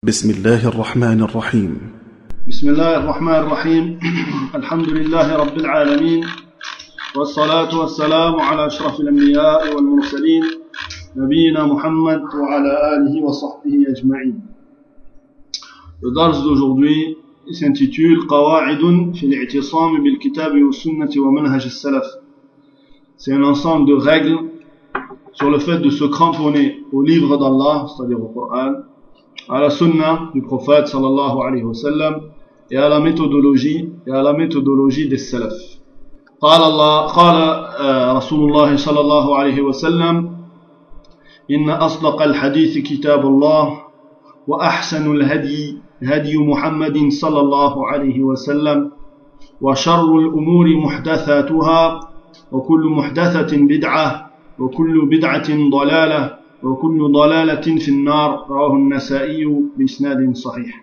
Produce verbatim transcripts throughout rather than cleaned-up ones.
بسم الله الرحمن الرحيم بسم الله الرحمن الرحيم الحمد لله رب العالمين والصلاة والسلام على أشرف الأنبياء والمرسلين نبينا محمد وعلى آله وصحبه أجمعين. Le dars d'aujourd'hui s'intitule قواعد في الاعتصام بالكتاب والسنة ومنهج السلف. C'est un ensemble de règles sur le fait de se cramponner au livre d'Allah, c'est-à-dire au Coran, à la sunna du prophète sallallahu alayhi wa sallam et à la méthodologie et à la méthodologie des salaf. قال الله قال رسول الله صلى الله عليه وسلم إن أصدق الحديث كتاب الله وأحسن الهدي هدي محمد صلى الله عليه وسلم وشر الأمور محدثاتها وكل محدثة بدعة وكل بدعة ضلالة وكل ضلالة في النار رواه النسائي بإسناد صحيح.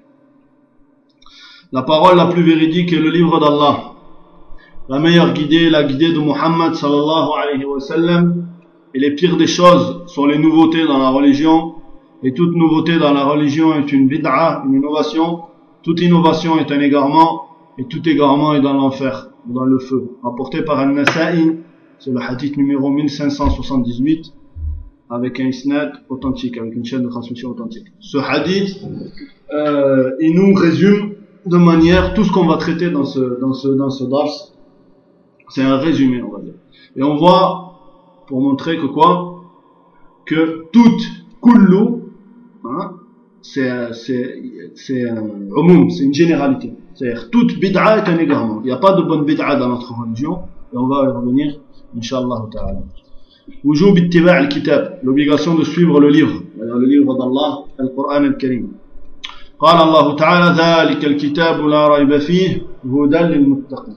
La parole la plus véridique est le livre d'Allah. La meilleure guidée est la guidée de Muhammad sallallahu alayhi wa sallam. Et les pires des choses sont les nouveautés dans la religion. Et toute nouveauté dans la religion est une bid'a, une innovation. Toute innovation est un égarement. Et tout égarement est dans l'enfer, dans le feu. Rapporté par An-Nasa'i, c'est le hadith numéro mille cinq cent soixante-dix-huit, avec un isnad authentique, avec une chaîne de transmission authentique. Ce hadith, euh, il nous résume de manière tout ce qu'on va traiter dans ce, dans ce, dans ce dars. C'est un résumé, on va dire. Et on voit, pour montrer que quoi, que toute kullu, hein, c'est, c'est, c'est un umum, c'est une généralité. C'est-à-dire, toute bid'a est un égarement. Il n'y a pas de bonne bid'a dans notre religion, et on va y revenir, Inch'Allah ta'ala. Wujub ittiba' al-kitab, l'obligation de suivre le livre, le livre d'Allah, al-Qur'an al-Karim. قال الله تعالى ذلك الكتاب لا ريب فيه هدى للمتقين.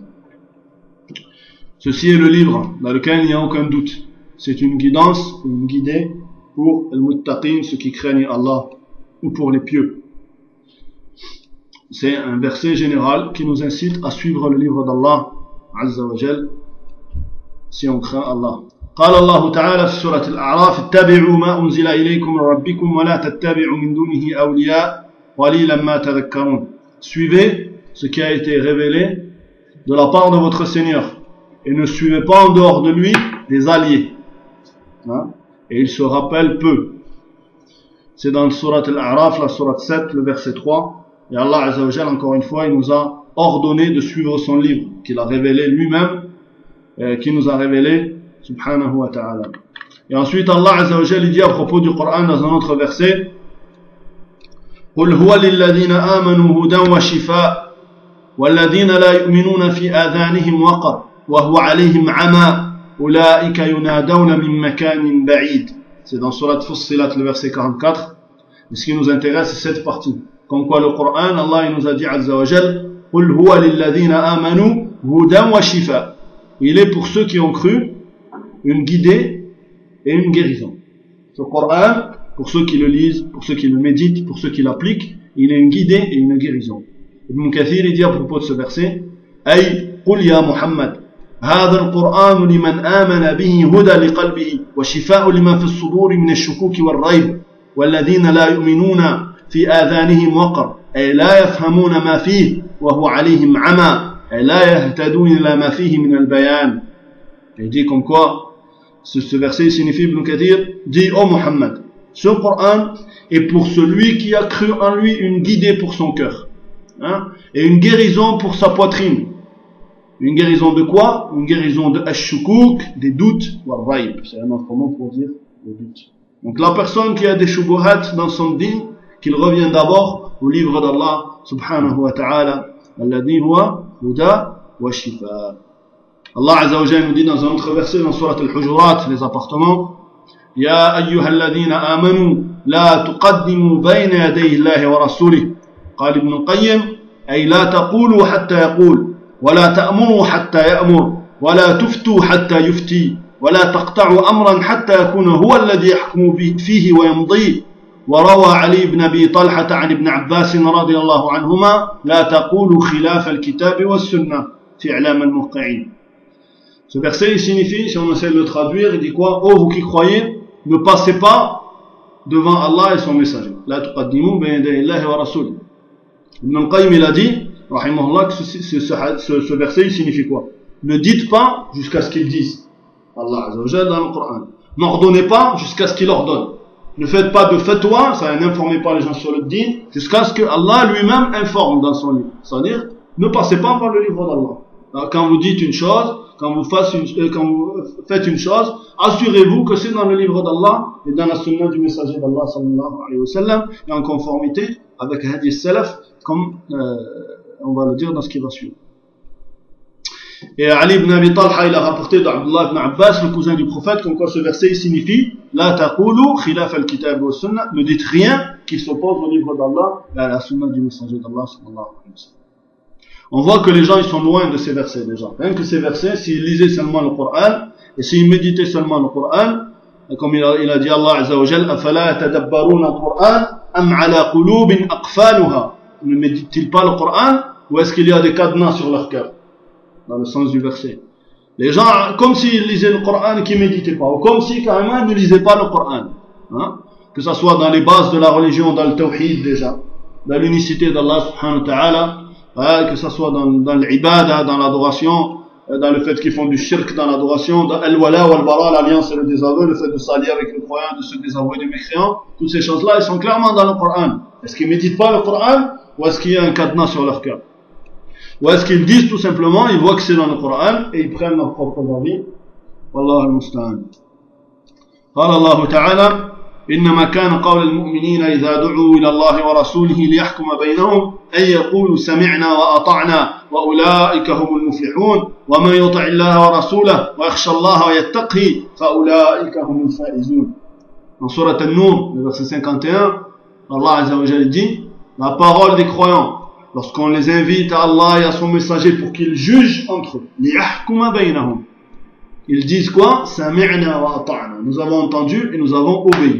Ceci est le livre dans lequel il n'y a aucun doute. C'est une guidance, une guidée pour les muttaqin, ceux qui craignent Allah, ou pour les pieux. C'est un verset général qui nous incite à suivre le livre d'Allah Azza wa Jal, si on craint Allah. قال الله تعالى في سورة الأعراف اتبعوا ما أنزل إليكم من ربكم ولا تتبعوا من دونه أولياء قليلا ما تذكرون. Suivez ce qui a été révélé de la part de votre Seigneur et ne suivez pas en dehors de lui des alliés, hein? Et il se rappelle peu. C'est dans le Surat Al-A'raf, la Surat sept, le verset trois. Et Allah Azza wa Jal, encore une fois, il nous a ordonné de suivre son livre qu'il a révélé lui-même, euh, qui nous a révélé subhanahu wa ta'ala. Et ensuite Allah Azza wa Jal dit à propos du Coran dans un autre verset: قل هو للذين آمنوا هدى وشفاء والذين لا يؤمنون في آذانهم وقر وهو عليهم عمى أولئك ينادون من مكان بعيد. C'est dans Surat Fussilat, le verset quarante-quatre. Et ce qui nous intéresse, c'est cette partie. Comme quoi le Coran, Allah il nous a dit Azza wa Jal, قل هو للذين آمنوا هدى وشفاء. Il est pour ceux qui ont cru une guidée et une guérison. Ce Coran, pour ceux qui le lisent, pour ceux qui le méditent, pour ceux qui l'appliquent, il est une guidée et une guérison. Ibn Kathir il dit à propos de ce verset: أي قل يا محمد هذا القرآن لمن آمن به هدى لقلبه وشفاء لما في الصدور من الشكوك والريب والذين لا يؤمنون في آذانهم وقر أي لا يفهمون ما فيه وهو عليهم عمى أي لا يهتدون إلى ما فيه من البيان. Il dit comme quoi ce, ce verset signifie, Ibn Kathir dit: ô Muhammad, ce Coran est pour celui qui a cru en lui une guidée pour son cœur, hein, et une guérison pour sa poitrine. Une guérison de quoi? Une guérison de ash-shukuk, des doutes, wa raib, c'est un autre mot pour dire les doutes. Donc la personne qui a des shubuhat dans son din, qu'il revienne d'abord au livre d'Allah subhanahu wa ta'ala, alladhi huwa huda wa shifa. Allah Azza wa Jalla nous dit dans un autre verset dans Surat Al-Hujurat, les appartements: يا أيها الذين آمنوا لا تقدموا بين يدي الله ورسوله. قال ابن القيم أي لا تقولوا حتى يقول ولا تأمروا حتى يأمر ولا تفتوا حتى يفتي ولا تقطعوا أمرا حتى يكون هو الذي يحكم فيه ويمضي. وروى علي بن أبي طلحة عن ابن عباس رضي الله عنهما لا تقولوا خلاف الكتاب والسنة في إعلام الموقعين. Ce verset il signifie, si on essaie de le traduire, il dit quoi? Oh vous qui croyez, ne passez pas devant Allah et son messager. La tuqaddimu bayna yaday Allahi wa rasulih. Ibn al-Qayyim il a dit, rahimahullah, que ce, ce, ce, ce verset il signifie quoi? Ne dites pas jusqu'à ce qu'il dise. Allah Azza wa Jalla dans le Coran. N'ordonnez pas jusqu'à ce qu'il ordonne. Ne faites pas de fatwa, ça n'informez pas les gens sur le din, jusqu'à ce que Allah lui-même informe dans son livre. C'est-à-dire, ne passez pas par le livre d'Allah. Quand vous dites une chose, quand vous, une, euh, quand vous faites une chose, assurez-vous que c'est dans le livre d'Allah et dans la sunna du messager d'Allah sallallahu alayhi wa sallam et en conformité avec Hadi Salaf, comme euh, on va le dire dans ce qui va suivre. Et Ali ibn Abi Talha, il a rapporté d'Abdullah ibn Abbas, le cousin du prophète, comme quoi ce verset signifie La taqulu khilaf al-kitab wa sunnah, ne dites rien qui s'oppose au livre d'Allah et à la sunna du messager d'Allah sallallahu alayhi wa sallam. On voit que les gens ils sont loin de ces versets déjà. Rien que ces versets, s'ils lisaient seulement le Coran et s'ils méditaient seulement le Coran, comme il a, il a dit Allah Azza wa Jalla, afala tadabbaruna al-Quran am ala qulubin aqfaluha. Ne méditent-ils pas le Coran ou est-ce qu'il y a des cadenas sur leur cœur? Dans le sens du verset. Les gens, comme s'ils lisaient le Coran et qu'ils méditaient pas, ou comme si carrément ils ne lisaient pas le Coran. Hein? Que ça soit dans les bases de la religion, dans le tawhid déjà, dans l'unicité d'Allah subhanahu wa ta'ala, hein, que ça soit dans, dans l'ibada, dans l'adoration, dans le fait qu'ils font du shirk dans l'adoration, dans al-wala ou al-bara, l'alliance et le désaveu, le fait de s'allier avec les croyants, de se désavouer des mécréants, toutes ces choses-là, elles sont clairement dans le Coran. Est-ce qu'ils méditent pas le Coran, ou est-ce qu'il y a un cadenas sur leur cœur? Ou est-ce qu'ils disent tout simplement, ils voient que c'est dans le Coran et ils prennent leur propre avis? Wallahu al-musta'an. قال الله تعالى إنما كان قول المؤمنين إذا دعوا إلى الله ورسوله ليحكم بينهم أن يقولوا سمعنا وأطعنا وأولئك هم المفلحون ومن يطع الله ورسوله ويخشى الله ويتقه فأولئك هم الفائزون. Dans Surat An-Nur, le verset cinquante et un, Allah Azza wa Jalla dit la parole des croyants lorsqu'on les invite à Allah et à son messager pour qu'ils jugent entre eux. Ils disent quoi? Nous avons entendu et nous avons obéi.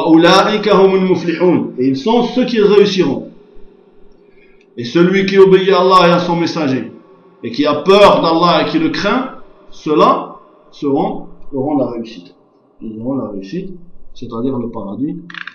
Et ils sont ceux qui réussiront. Et celui qui obéit à Allah et à son messager et qui a peur d'Allah et qui le craint, ceux-là seront, auront la réussite. Ils auront la réussite, c'est-à-dire le paradis.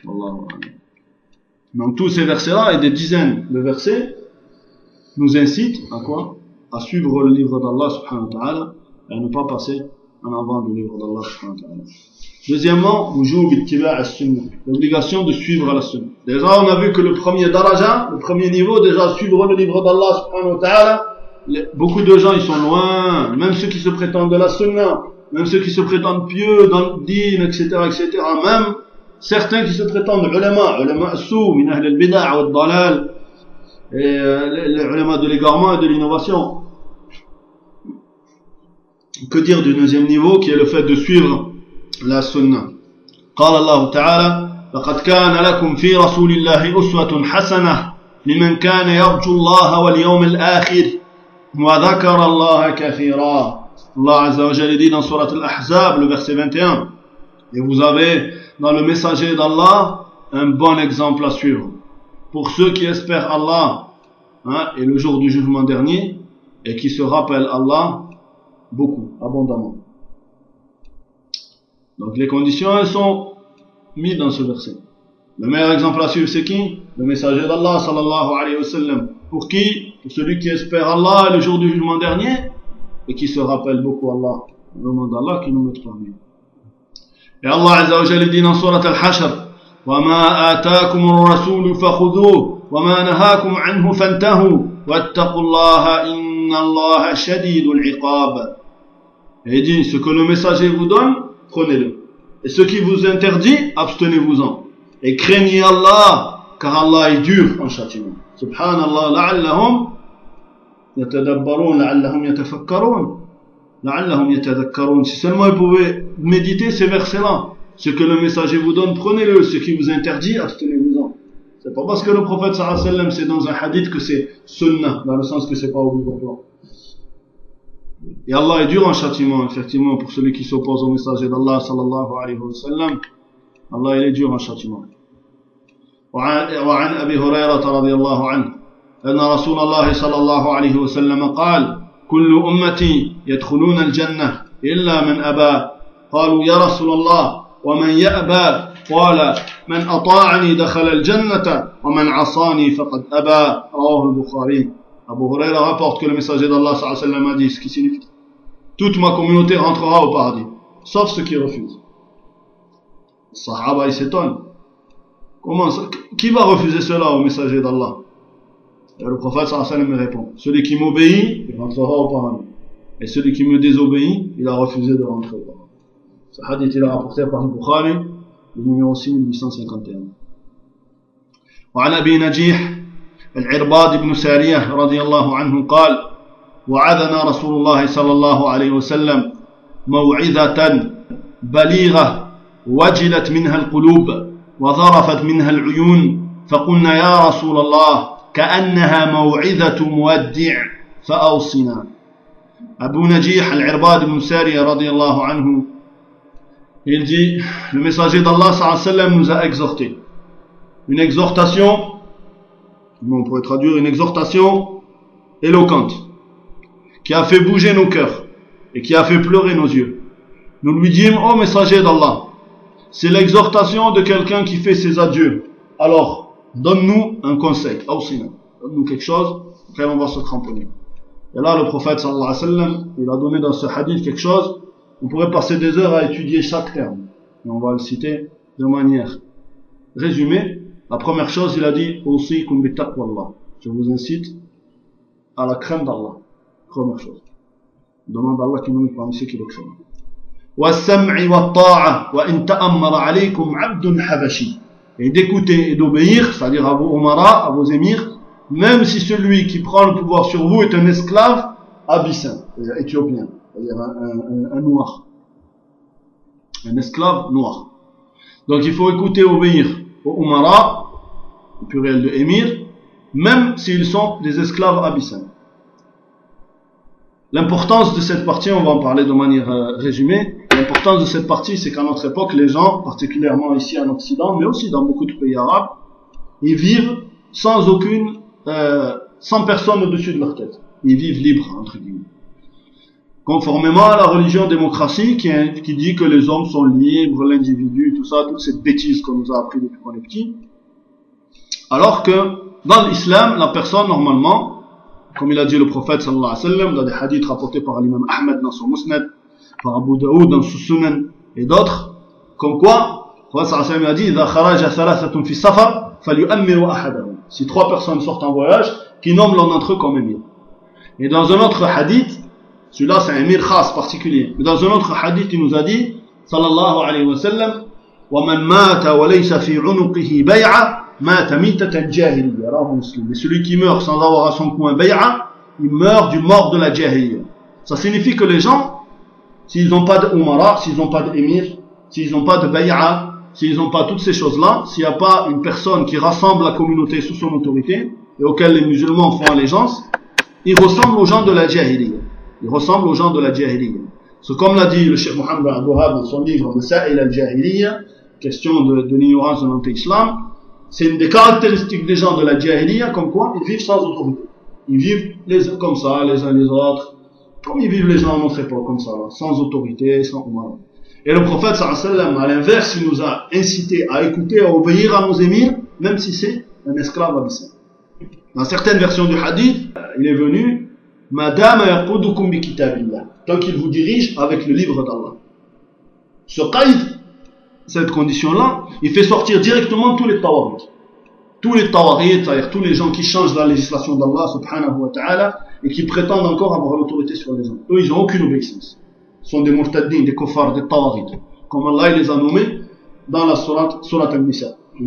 Donc tous ces versets-là et des dizaines de versets nous incite à quoi? À suivre le livre d'Allah subhanahu wa ta'ala et à ne pas passer en avant du livre d'Allah subhanahu wa ta'ala. Deuxièmement, l'obligation de suivre la sunna. Déjà on a vu que le premier daraja, le premier niveau, déjà suivre le livre d'Allah subhanahu wa ta'ala, beaucoup de gens ils sont loin, même ceux qui se prétendent de la sunna, même ceux qui se prétendent pieux dans le din, et cetera, et cetera, même certains qui se prétendent ulama, ulama as-sou, min ahl al-bid'a wa al-dalal, et euh, les ulama de l'égarement et de l'innovation. Que dire du deuxième niveau qui est le fait de suivre la sunna? قال الله تعالى لقد كان لكم في رسول الله أسوة حسنة لمن كان يرجو الله واليوم الآخر وذكر الله كثيرا. Allah Azza wa Jalla dit dans Surat Al-Ahzab, le verset vingt et un, et vous avez dans le messager d'Allah un bon exemple à suivre pour ceux qui espèrent Allah, hein, et le jour du jugement dernier et qui se rappellent Allah beaucoup, abondamment. Donc les conditions elles sont mises dans ce verset. Le meilleur exemple à suivre c'est qui? Le messager d'Allah sallallahu alayhi wa sallam. Pour qui? Pour celui qui espère Allah et le jour du jugement dernier et qui se rappelle beaucoup Allah. Le nom d'Allah qui nous met parmi. Et Allah Azza wa Jalla dit dans Surat Al-Hashr وَمَا آتَاكُمُ الرَّسُولُ فَخُذُوهُ وَمَا نَهَاكُمْ عَنْهُ فَانْتَهُوا وَاتَّقُوا اللَّهَ إِنَّ اللَّهَ شَدِيدُ الْعِقَابِ. Et il dit, ce que le messager vous donne, prenez-le. Et ce qui vous interdit, abstenez-vous-en. Et craignez Allah, car Allah est dur en châtiment. Subhanallah, la'allahum yatadabbarun, la'allahum yatafakkarun, la'allahum yatadakkarun. Si seulement vous pouvez méditer ces versets-là, ce que le messager vous donne, prenez-le. Ce qui vous interdit, abstenez-vous-en. C'est pas parce que le prophète sallallahu alayhi wa sallam c'est dans un hadith que c'est sunnah, dans le sens que c'est pas obligatoire. Et Allah est dur en châtiment, effectivement, pour celui qui s'oppose au messager d'Allah sallallahu alayhi wa sallam. Allah il est dur en châtiment. وعن أبي هريرة رضي الله عنه أن رسول الله صلى الله عليه وسلم قال كل أمتي يدخلون الجنة إلا من أبى قالوا يا رسول الله ومن يأبى قال من أطاعني دخل الجنة ومن عصاني فقد أبى رواه البخاري. Abu Huraira rapporte que le messager d'Allah sallallahu alayhi wa sallam a dit, ce qui signifie toute ma communauté rentrera au paradis, sauf ceux qui refusent. Les Sahaba ils s'étonnent. Comment ça? Qui va refuser cela au messager d'Allah? Et le prophète sallallahu alayhi wa sallam me répond, celui qui m'obéit, il rentrera au paradis. Et celui qui me désobéit, il a refusé de rentrer au paradis. Ce hadith il est rapporté par le Bukhari, le numéro six mille huit cent cinquante et un. وعن أبي نجيح العرباض بن سارية رضي الله عنه قال وعظنا رسول الله صلى الله عليه وسلم موعظة بليغة وجلت منها القلوب وظرفت منها العيون فقلنا يا رسول الله كأنها موعظة مودع فأوصنا. Abu Najih al-Irbad ibn Sariya radiyallahu anhu, il dit, le messager d'Allah sallallahu alayhi wa sallam nous a exhortés. Une exhortation, on pourrait traduire une exhortation éloquente, qui a fait bouger nos cœurs et qui a fait pleurer nos yeux. Nous lui dîmes, ô messager d'Allah, c'est l'exhortation de quelqu'un qui fait ses adieux. Alors, donne-nous un conseil, donne-nous quelque chose auquel on va se cramponner. Et là, le prophète sallallahu alayhi wa sallam, il a donné dans ce hadith quelque chose, on pourrait passer des heures à étudier chaque terme. Et on va le citer de manière résumée. La première chose, il a dit, Usikum bi taqwallah. Je vous incite à la crainte d'Allah. Première chose. Demande à Allah qui nous met parmi ceux qui le craignent. وَالسَّمْعِ وَالطَّاعَةِ وَإِن تَأَمَّرَ عَلَيْكُمْ عَبْدٌ حَبَشِي. Et d'écouter et d'obéir, c'est-à-dire à vos umara, à vos émirs, même si celui qui prend le pouvoir sur vous est un esclave abyssin, c'est-à-dire éthiopien, c'est-à-dire un, un, un noir. Un esclave noir. Donc il faut écouter et obéir aux umara, au pluriel de émir, même s'ils sont des esclaves abyssins. L'importance de cette partie, on va en parler de manière euh, résumée. L'importance de cette partie, c'est qu'à notre époque, les gens, particulièrement ici en Occident, mais aussi dans beaucoup de pays arabes, ils vivent sans aucune, euh, sans personne au-dessus de leur tête. Ils vivent libres, entre guillemets. Conformément à la religion démocratie qui, qui dit que les hommes sont libres, l'individu, tout ça, toute cette bêtise qu'on nous a appris depuis qu'on est petit. Alors que dans l'islam, la personne normalement, comme il a dit le prophète sallallahu alayhi wa sallam, dans des hadiths rapportés par l'imam Ahmed dans son Musnad, par Abu Daoud dans son Sunan et d'autres, comme quoi, le prophète sallallahu alayhi wa sallam a dit, إذا خرج ثلاثة في سفر فليؤمر أحدهم. Si trois personnes sortent en voyage, qui nomment l'un d'entre eux comme émir. Et dans un autre hadith, celui-là c'est un émir khas particulier, mais dans un autre hadith il nous a dit, sallallahu alayhi wa sallam, وَمَنْ مَاتَ وَلَيْسَ فِي عُنُقِهِ بَيْعَةً مَاتَ مِيتَةً جَاهِلِيَّةً. Et celui qui meurt sans avoir à son cou un bay'a, il meurt du mort de la jahiliya. Ça signifie que les gens, s'ils n'ont pas de umara, s'ils n'ont pas d'émir, s'ils n'ont pas de bay'a, s'ils n'ont pas toutes ces choses-là, s'il n'y a pas une personne qui rassemble la communauté sous son autorité, et auquel les musulmans font allégeance, ils ressemblent aux gens de la jahiliya. Ils ressemblent aux gens de la jahiliya. C'est comme l'a dit le Cheikh Mohammed Abouhab dans son livre Masail al-Jahiliya, question de, de l'ignorance de l'anté-islam. C'est une des caractéristiques des gens de la jahiliya, comme quoi ils vivent sans autorité. Ils vivent les, comme ça, les uns les autres, comme ils vivent les gens à notre époque, comme ça, sans autorité, sans umara. Et le prophète sallallahu alayhi wa sallam, à l'inverse, il nous a incité à écouter, à obéir à nos émirs, même si c'est un esclave abyssin. Dans certaines versions du hadith, il est venu, Madame yaqudukum bi kitabillah, tant qu'il vous dirige avec le livre d'Allah. Ce qaïd, cette condition-là, il fait sortir directement tous les tawarit. Tous les tawarit, c'est-à-dire tous les gens qui changent la législation d'Allah subhanahu wa ta'ala et qui prétendent encore avoir l'autorité sur les gens. Eux, ils n'ont aucune obéissance. Ce sont des murtaddin, des kuffars, des tawarit. Comme Allah il les a nommés dans la surat, surat al-Nisa. Ils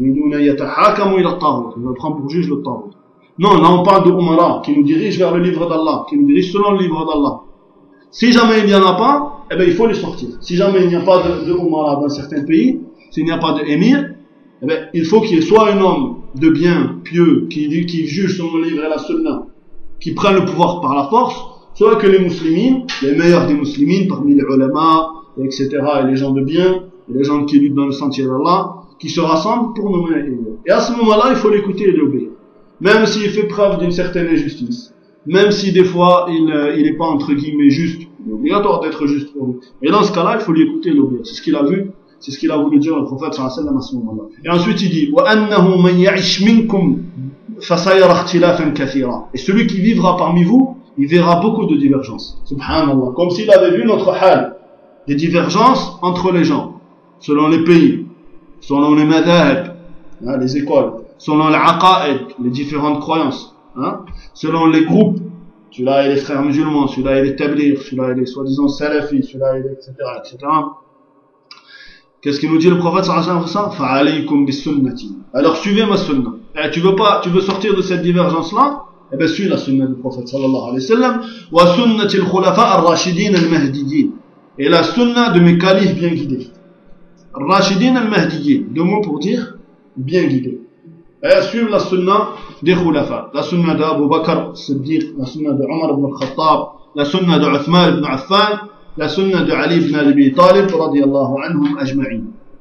veulent prendre pour juge le tawrit. Non, là on parle de umara qui nous dirige vers le livre d'Allah, qui nous dirige selon le livre d'Allah. Si jamais il n'y en a pas, eh bien il faut les sortir. Si jamais il n'y a pas de, de umara dans certains pays, s'il n'y a pas d'émir, eh bien il faut qu'il y ait soit un homme de bien, pieux, qui, qui juge selon le livre et la sunna, qui prend le pouvoir par la force, soit que les musulmans, les meilleurs des musulmans, parmi les ulama, et cetera, et les gens de bien, et les gens qui luttent dans le sentier d'Allah, qui se rassemblent pour nommer un émir. Et à ce moment-là, il faut l'écouter et l'obéir. Même s'il fait preuve d'une certaine injustice, même si des fois il n'est pas entre guillemets juste, il est obligatoire d'être juste pour lui. Et dans ce cas-là, il faut l'écouter et l'obéir. C'est ce qu'il a vu C'est ce qu'il a voulu dire le prophète sallallahu alayhi wa sallam à ce moment-là. Et ensuite il dit وَأَنَّهُ مَنْ يَعِشْ مِنْكُمْ فَسَيَرَى اخْتِلَافًا كَثِيرًا. Et celui qui vivra parmi vous, il verra beaucoup de divergences. Subhanallah. Comme s'il avait vu notre hal, des divergences entre les gens, selon les pays, selon les madhab, hein, les écoles, selon les aqaïd, les différentes croyances, hein, selon les groupes. Celui-là il est frères musulmans, celui-là il est tabligh, celui-là il est soi-disant salafi, celui-là il est et cetera et cetera. Qu'est-ce qu'il nous dit le prophète sallallahu alayhi wa sallam? Fa'alaykum bis-sunnati. Alors suivez ma sunna. Et tu veux pas, tu veux sortir de cette divergence-là? Eh bien suis la sunna du prophète sallallahu alayhi wa sallam. Wa sunnati al-khulafa ar-rashidin al-mahdiyyin. Et la sunna de mes califes bien guidés. Ar-rashidin al-mahdiyyin. Deux mots pour dire bien guidés. Et suivre la sunna des khulafa. La sunna d'Abu Bakr Siddiq, la sunna de Omar ibn al-Khattab, la sunna de Uthman ibn Affan, la sunna de Ali ibn Abi Talib radiyallahu anhum ajma'in.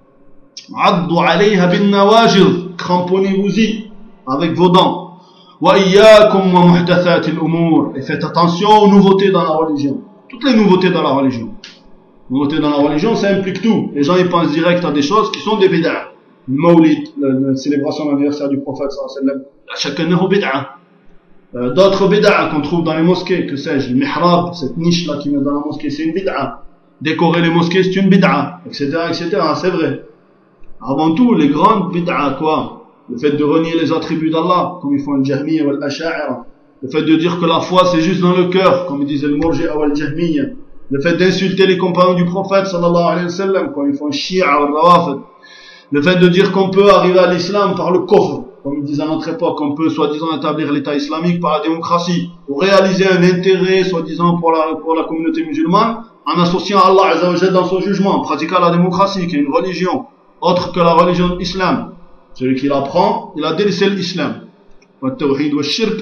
Addu alayha bin nawajid, cramponnez-vous-y avec vos dents. Wa iyyakum wa muhdathat al-umur. Et faites attention aux nouveautés dans la religion. Toutes les nouveautés dans la religion. Les nouveautés dans la religion, ça implique tout. Les gens ils pensent direct à des choses qui sont des bid'ah. Le Mawlid, la, la célébration de l'anniversaire du prophète sallallahu alayhi wa sallam, chacun n'a bid'ah. Euh, d'autres bid'ah qu'on trouve dans les mosquées, que sais-je, le mihrab, cette niche là qui met dans la mosquée, c'est une bid'ah. Décorer les mosquées, c'est une bid'ah, et cetera, et cetera. C'est vrai. Avant tout, les grandes bid'ah, quoi, le fait de renier les attributs d'Allah, comme ils font le Jahmiya ou l'Asha'ira, le fait de dire que la foi c'est juste dans le cœur, comme ils disaient le Murji'a ou le Jahmiya, le fait d'insulter les compagnons du prophète sallallahu alayhi wa sallam, comme ils font le Shi'a ou le Rawafid, le fait de dire qu'on peut arriver à l'islam par le kufr, comme ils disent à notre époque, qu'on peut soi-disant établir l'état islamique par la démocratie, ou réaliser un intérêt soi-disant pour la, pour la communauté musulmane, en associant Allah Azza wa Jalla dans son jugement, en pratiquant la démocratie, qui est une religion autre que la religion de l'islam. Celui qui l'apprend, il a délaissé l'islam. Le tawhid wa shirk,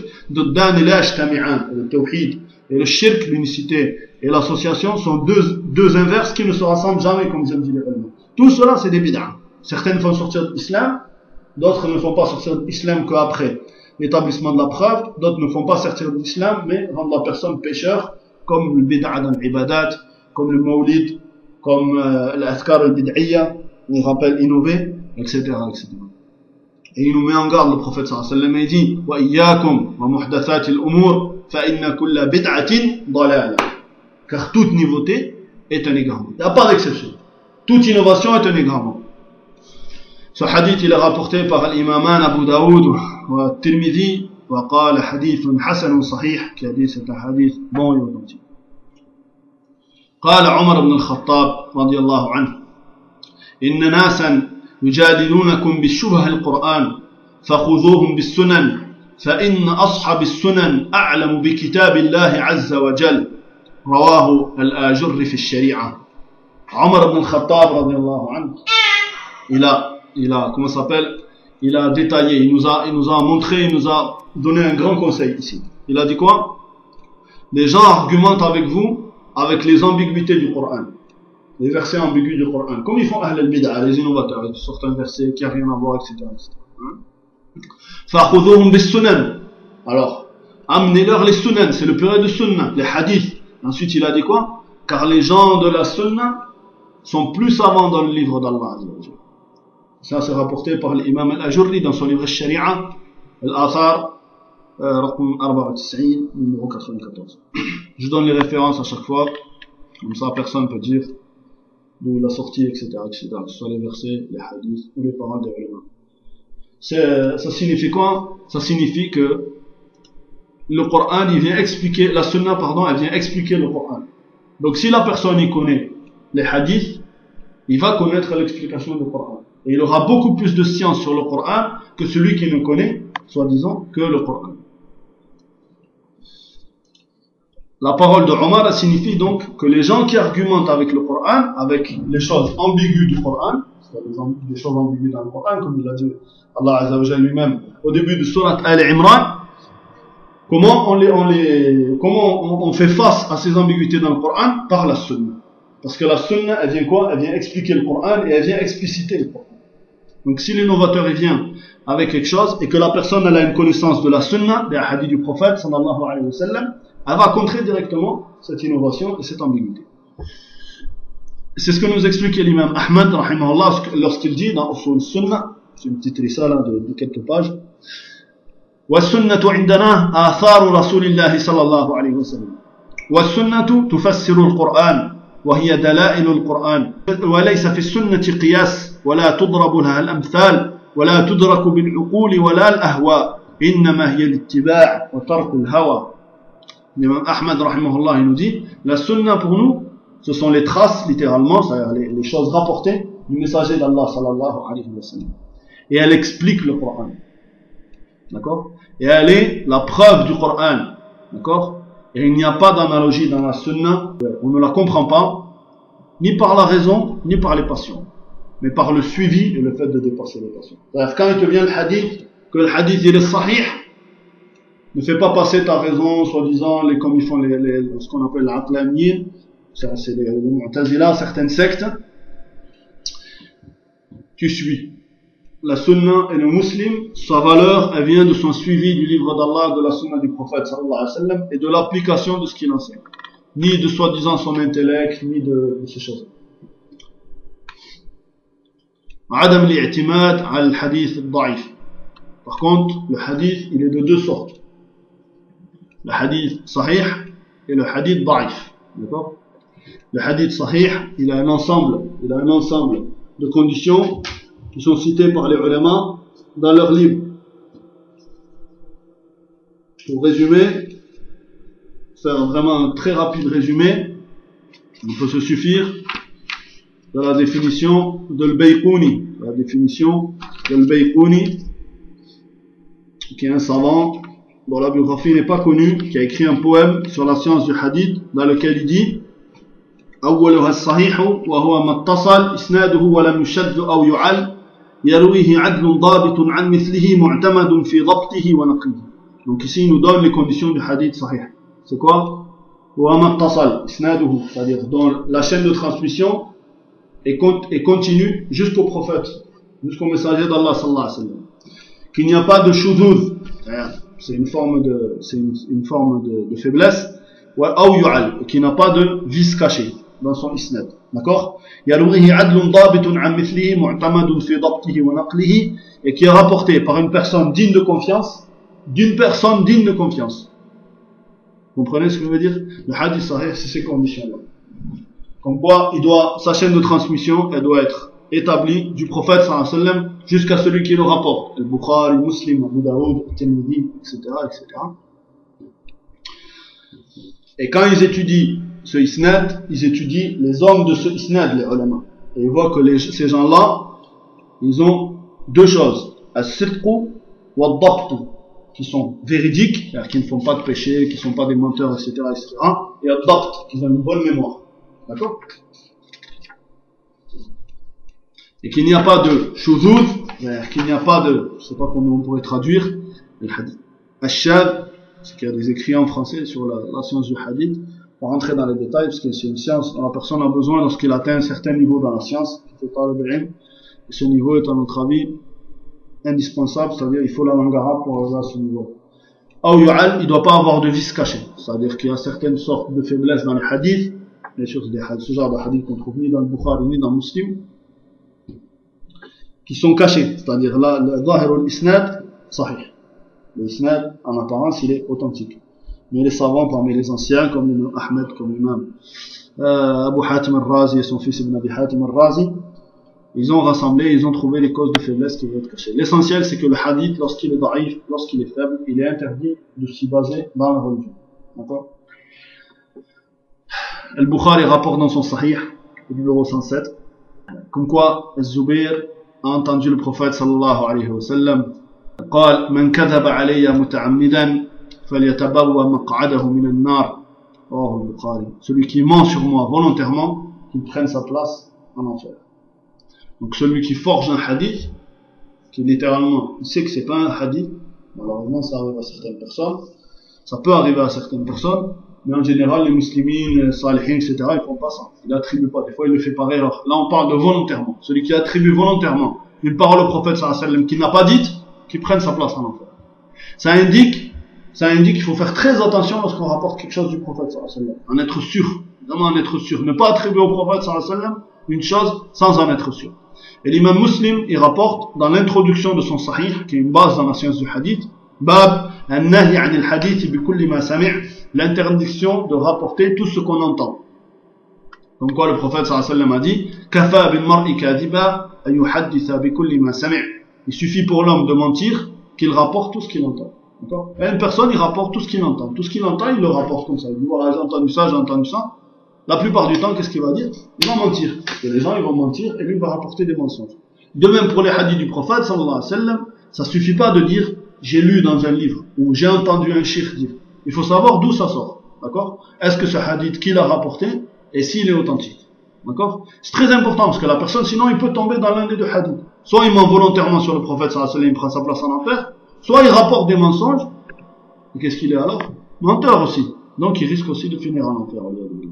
le tawhid et le shirk, l'unicité et l'association, sont deux, deux inverses qui ne se rassemblent jamais, comme ils ont dit les ulama. Tout cela, c'est des bid'ah. Certaines font sortir de l'islam, d'autres ne font pas sortir de l'islam qu'après l'établissement de la preuve, d'autres ne font pas sortir de l'islam, mais rendent la personne pécheur, comme le bid'a dans l'ibadat, comme le mawlid, comme euh, l'adhkar al-bid'iyya, les rappels innovés, et cetera, et cetera. Et il nous met en garde, le prophète sallallahu alayhi wa sallam, il dit wa iyyakum wa muhdathat al-umur fa inna kulla bid'atin dalala. Car toute nouveauté est un égarement. Il n'y a pas d'exception. Toute innovation est un égarement. Ce hadith il est rapporté par l'imam Abu Daoud wa Tirmidhi wa qala hadith hasan sahih, qui a dit c'est un hadith bon et authentique. قال عمر بن الخطاب رضي الله عنه إن ناسا يجادلونكم بالشبه القرآن فخذوهم بالسنن فإن أصحاب السنن أعلم بكتاب الله عز وجل رواه الآجر في الشريعة. عمر بن الخطاب رضي الله عنه il a, il a, comment ça s'appelle, il a détaillé, il nous a, il nous a montré, il nous a donné un grand conseil ici. Il a dit quoi? Les gens argumentent avec vous avec les ambiguïtés du Coran, les versets ambigus du Coran, comme ils font Ahl al-Bid'a, les innovateurs, ils sortent un verset qui n'a rien à voir, et cetera, et cetera. فَخُذُوهُمْ بِالسُّنَنِ. Alors, amenez-leur les sunan, c'est le pluriel de sunna, les hadiths. Ensuite, il a dit quoi? Car les gens de la sunna sont plus savants dans le livre d'Allah. Ça, c'est rapporté par l'imam al-Ajurri dans son livre Sharia, al-Athar, رقم أربعة وتسعين, numéro quatre-vingt-quatorze. Je donne les références à chaque fois, comme ça personne ne peut dire d'où il a sorti, et cetera, et cetera. Que ce soit les versets, les hadiths ou les paroles des ulama. C'est, ça signifie quoi? Ça signifie que le Coran, il vient expliquer, la sunna, pardon, elle vient expliquer le Coran. Donc si la personne y connaît les hadiths, il va connaître l'explication du Coran. Et il aura beaucoup plus de science sur le Coran que celui qui ne connaît, soi-disant, que le Coran. La parole de Omar signifie donc que les gens qui argumentent avec le Coran, avec les choses ambiguës du Coran, c'est-à-dire des choses ambiguës dans le Coran, comme il a dit Allah Azza wa Jalla lui-même au début de Surat Al-Imran, comment on les, on les, comment on, on fait face à ces ambiguïtés dans le Coran? Par la sunna. Parce que la sunna, elle vient quoi? Elle vient expliquer le Coran et elle vient expliciter le Coran. Donc si l'innovateur il vient avec quelque chose et que la personne elle a une connaissance de la sunna, des hadiths du prophète sallallahu alayhi wa sallam, elle va contrer directement cette innovation et cette ambiguïté. c'est ce que nous explique l'imam Ahmad rahimahullah lorsqu'il dit dans Usul Sunnah, c'est une petite risala de, de quelques pages, والسنة عندنا آثار رسول الله صلى الله عليه وسلم والسنة تفسر القرآن وهي دلائل القرآن وليس في السنة قياس ولا تضرب لها الأمثال ولا تدرك بالعقول ولا الأهواء إنما هي الاتباع وترك الهوى. L'imam Ahmad rahimahullah il nous dit la sunna pour nous ce sont les traces littéralement, c'est-à-dire les, les choses rapportées du messager d'Allah sallallahu alayhi wa sallam, et elle explique le Coran, d'accord, et elle est la preuve du Coran, d'accord, et il n'y a pas d'analogie dans la sunna, on ne la comprend pas ni par la raison ni par les passions, mais par le suivi et le fait de dépasser les passions. C'est-à-dire quand il te vient le hadith, que le hadith il est sahih, ne fais pas passer ta raison, soi-disant, les, comme ils font les, les, ce qu'on appelle l'aqlaniyin, c'est les, les mu'tazila, certaines sectes. Tu suis. La sunna et le muslim, sa valeur, elle vient de son suivi du livre d'Allah, de la sunna du prophète sallallahu alayhi wa sallam, et de l'application de ce qu'il enseigne. Ni de soi-disant son intellect, ni de, de ces choses. عدم الاعتماد على الحديث الضعيف. Par contre, le hadith, il est de deux sortes. Le hadith sahih et le hadith da'if. D'accord? Le hadith sahih, il a un ensemble, il a un ensemble de conditions qui sont citées par les ulama dans leurs livres. Pour résumer, faire vraiment un très rapide résumé, on peut se suffire de la définition de l'Bayquni, la définition de l'Bayquni, qui est un savant dont la biographie n'est pas connue, qui a écrit un poème sur la science du hadith, dans lequel il dit أولها الصحيح وهو ما اتصل إسناده ولم يشد أو يعل يرويه عدل ضابط عن مثله معتمد في ضبطه ونقله. Donc ici il nous donne les conditions du hadith sahih. C'est quoi? وهو ما اتصل إسناده, c'est-à-dire dans la chaîne de transmission est, est continue jusqu'au prophète, jusqu'au messager d'Allah sallallahu alayhi wa sallam. Qu'il n'y a pas de shudud, c'est une forme de, c'est une, une forme de, de faiblesse, ou yu'al, et qui n'a pas de vice caché dans son isnad, d'accord, et qui est rapporté par une personne digne de confiance, d'une personne digne de confiance. Vous comprenez ce que je veux dire? Le hadith sahih, c'est ces conditions-là. Comme quoi, il doit, sa chaîne de transmission, elle doit être établie du prophète sallallahu alayhi wa sallam jusqu'à celui qui le rapporte. Le Bukhari, le Muslim, Abu Daoud, le Tirmidhi, et cetera, et cetera. Et quand ils étudient ce isnad, ils étudient les hommes de ce isnad, les ulama. Et ils voient que les, ces gens-là, ils ont deux choses. As-sidqu wa ad-dabtu, qui sont véridiques, c'est-à-dire qui ne font pas de péché, qui ne sont pas des menteurs, et cetera, et cetera. Et ad-dabt, qui ont une bonne mémoire. D'accord? Et qu'il n'y a pas de shuzuz, c'est-à-dire qu'il n'y a pas de, je ne sais pas comment on pourrait traduire, le hadith. Ash-shad, c'est qu'il y a des écrits en français sur la, la science du hadith. On va rentrer dans les détails parce que c'est une science dont la personne a besoin lorsqu'il atteint un certain niveau dans la science. Et ce niveau est à notre avis indispensable, c'est-à-dire il faut la langue arabe pour arriver à ce niveau. Aw yu'al, il ne doit pas avoir de vice caché, c'est-à-dire qu'il y a certaines sortes de faiblesses dans les hadiths, bien sûr c'est ce genre de hadiths qu'on trouve ni dans le Bukhari ni dans le Muslim, qui sont cachés, c'est-à-dire là, le zahir al-isnad, sahih. Le isnad, en apparence, il est authentique. Mais les savants parmi les anciens, comme l'imam Ahmed, comme l'imam euh, Abu Hatim al-Razi et son fils Ibn Abi Hatim al-Razi, ils ont rassemblé, ils ont trouvé les causes de faiblesse qui vont être cachées. L'essentiel, c'est que le hadith, lorsqu'il est da'if, lorsqu'il est faible, il est interdit de s'y baser dans la religion. D'accord? Al-Bukhari rapporte dans son Sahih, au numéro cent sept, comme quoi Az-Zubayr a entendu le prophète sallallahu alayhi wa sallam قال من كذب علي متعمدا فليتبوأ مقعده من النار. رواه البخاري. Celui qui ment sur moi volontairement, qu'il prenne sa place en enfer. Donc celui qui forge un hadith, qui littéralement il sait que c'est pas un hadith, malheureusement ça arrive à certaines personnes, ça peut arriver à certaines personnes, mais en général les muslimines, salihin, et cetera, ils font pas ça, ils l'attribuent pas, des fois ils le font par erreur. Là on parle de volontairement, celui qui attribue volontairement une parole au prophète sallallahu alayhi wa sallam qu'il n'a pas dite, qui prenne sa place en enfer. Ça indique ça indique qu'il faut faire très attention lorsqu'on rapporte quelque chose du prophète sallallahu alayhi wa sallam. En être sûr, vraiment en être sûr. Ne pas attribuer au prophète sallallahu alayhi wa sallam une chose sans en être sûr. Et l'imam Muslim, il rapporte dans l'introduction de son sahih, qui est une base dans la science du hadith, Bab an-nahy an al-hadith bi kulli ma sami', l'interdiction de rapporter tout ce qu'on entend. Comme quoi le prophète sallallahu alayhi wa sallam a dit, Kafa bil mar'i kadhiba an yuhadditha bi kulli ma sami'. Il suffit pour l'homme de mentir qu'il rapporte tout ce qu'il entend. D'accord? Et une personne, il rapporte tout ce qu'il entend. Tout ce qu'il entend, il le rapporte comme ça. Il dit, voilà, j'ai entendu ça, j'ai entendu ça. La plupart du temps, qu'est-ce qu'il va dire? Il va mentir. Et les gens, ils vont mentir et lui, il va rapporter des mensonges. De même pour les hadiths du prophète, sallallahu alayhi wa sallam, ça suffit pas de dire, j'ai lu dans un livre, ou j'ai entendu un cheikh dire. Il faut savoir d'où ça sort. D'accord? Est-ce que ce hadith qu'il a rapporté, et s'il est authentique? D'accord? C'est très important, parce que la personne, sinon, il peut tomber dans l'un des deux hadiths. Soit il ment volontairement sur le prophète, sallallahu alayhi wa sallam, il prend sa place en enfer, soit il rapporte des mensonges, et qu'est-ce qu'il est alors? Menteur aussi. Donc il risque aussi de finir en enfer.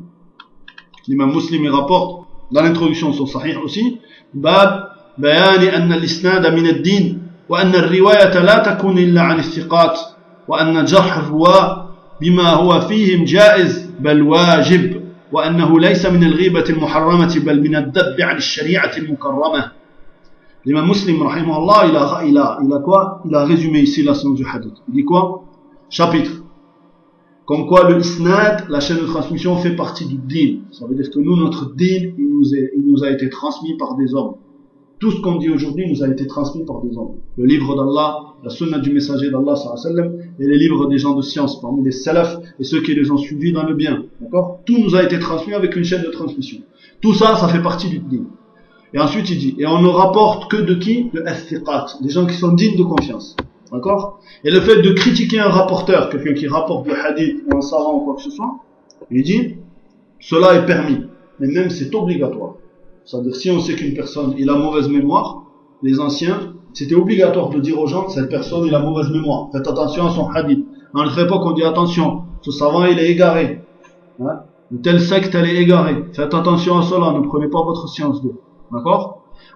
L'imam Muslim il rapporte dans l'introduction de son sahih aussi, Bab bayani anna al-isnad min ad-din wa anna al-riwayata la takun illa an al-thiqat wa anna jarh ar-ruwa bima huwa fihim jaiz bal wajib wa annahu laysa min al-ghibati al-muharramati bal min ad-dabb 'an al-shari'ati al-mukarramah. L'imam Muslim rahimahullah il a il a il a quoi? Il a résumé ici la science du hadith. Il dit quoi? Chapitre. Comme quoi le isnad, la chaîne de transmission, fait partie du din. Ça veut dire que nous, notre din, il nous, est, il nous a été transmis par des hommes. Tout ce qu'on dit aujourd'hui nous a été transmis par des hommes. Le livre d'Allah, la sunna du messager d'Allah, sallallahu alayhi wa sallam, et les livres des gens de science, parmi les salafs et ceux qui les ont suivis dans le bien. D'accord? Tout nous a été transmis avec une chaîne de transmission. Tout ça, ça fait partie du din. Et ensuite il dit, et on ne rapporte que de qui? Le as-thiqat, des gens qui sont dignes de confiance. D'accord? Et le fait de critiquer un rapporteur, quelqu'un qui rapporte le hadith ou un savant ou quoi que ce soit, il dit, cela est permis, mais même c'est obligatoire. C'est-à-dire si on sait qu'une personne il a mauvaise mémoire, les anciens, c'était obligatoire de dire aux gens, cette personne il a mauvaise mémoire, faites attention à son hadith. Dans notre époque on dit attention, ce savant il est égaré, hein? Une telle secte elle est égarée, faites attention à cela, ne prenez pas votre science d'eux. D'accord?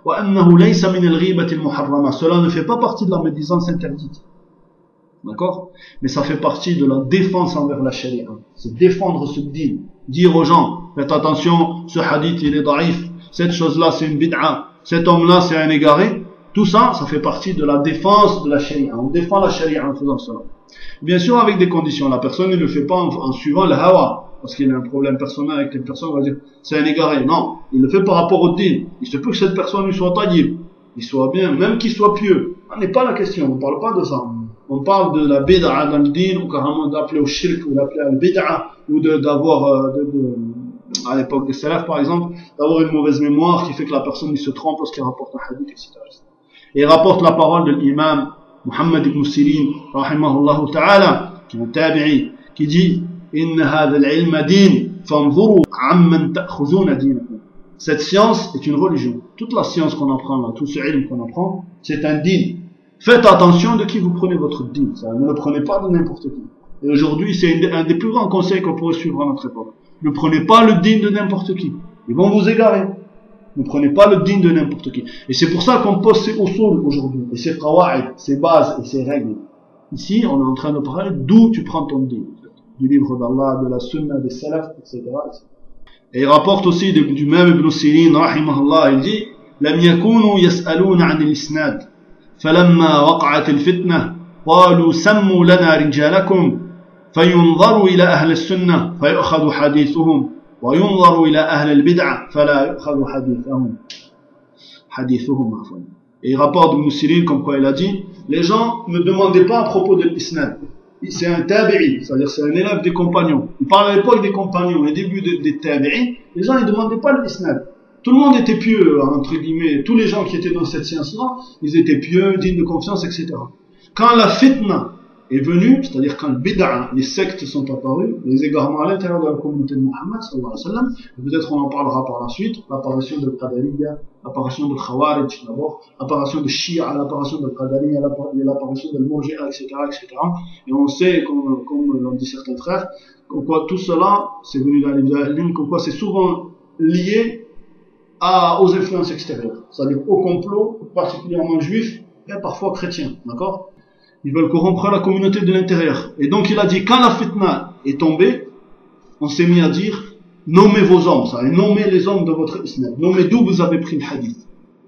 Cela ne fait pas partie de la médisance interdite. D'accord? Mais ça fait partie de la défense envers la charia. C'est défendre ce din. Dire aux gens, faites attention, ce hadith il est daïf, cette chose-là c'est une bid'a, cet homme-là c'est un égaré. Tout ça, ça fait partie de la défense de la charia. On défend la charia en faisant cela. Bien sûr avec des conditions. La personne ne le fait pas en, en suivant le hawa. Parce qu'il a un problème personnel avec une personne, on va dire, c'est un égaré. Non, il le fait par rapport au din. Il se peut que cette personne lui soit taillib, il soit bien, même qu'il soit pieux. Ce n'est pas la question, on ne parle pas de ça. On parle de la bid'a dans le din, ou carrément d'appeler au shirk, ou d'appeler à la bid'a, ou d'avoir, euh, de, de, à l'époque des salafs par exemple, d'avoir une mauvaise mémoire qui fait que la personne il se trompe lorsqu'il rapporte un hadith, et cetera. Et il rapporte la parole de l'imam Muhammad ibn Sirin, rahimahullah ta'ala, qui est un tabi'i, qui dit, cette science est une religion. Toute la science qu'on apprend là, tout ce ilm qu'on apprend, c'est un din. Faites attention de qui vous prenez votre din. Ça, ne le prenez pas de n'importe qui. Et aujourd'hui, c'est un des plus grands conseils qu'on pourrait suivre à notre époque. Ne prenez pas le din de n'importe qui. Ils vont vous égarer. Ne prenez pas le din de n'importe qui. Et c'est pour ça qu'on pose ces usul aujourd'hui, et ces qawa'id, ces bases et ces règles. Ici, on est en train de parler d'où tu prends ton din. Du livre d'Allah, de la sunna des salafs, et cetera. Et il rapporte aussi du même Ibn Sirin, rahimahullah, il dit, لم يكونوا يسألون عن الإسناد فلما وقعت الفتنة قالوا سموا لنا رجالكم فينظروا إلى أهل السنة فيؤخذ حديثهم وينظروا إلى أهل البدعة فلا يؤخذ حديثهم حديثهم عفوا. Et il rapporte Ibn Sirin comme quoi il a dit, les gens ne demandaient pas à propos de l'isnad. C'est un tabi'i, c'est-à-dire c'est un élève des compagnons. Il parle à l'époque des compagnons, au début des, des tabi'i, les gens ne demandaient pas l'isnad. Tout le monde était pieux, entre guillemets, tous les gens qui étaient dans cette science-là, ils étaient pieux, dignes de confiance, et cetera. Quand la fitna est venue, c'est-à-dire quand le bid'a, les sectes sont apparus, les égarements à l'intérieur de la communauté de Muhammad, sallallahu alayhi wa sallam, peut-être on en parlera par la suite, l'apparition de Qadariyya, l'apparition de Khawarij d'abord, l'apparition de Shia, l'apparition de Qadariyya, l'apparition de Murji'a, et cetera, et cetera. Et on sait, comme, comme l'ont dit certains frères, comme quoi tout cela, c'est venu dans les Jahilin, comme quoi c'est souvent lié à, aux influences extérieures, c'est-à-dire au complot, particulièrement juif, et parfois chrétien, d'accord? Ils veulent corrompre la communauté de l'intérieur. Et donc il a dit, quand la fitna est tombée, on s'est mis à dire, nommez vos hommes, ça, et nommez les hommes de votre islam. Nommez d'où vous avez pris le hadith.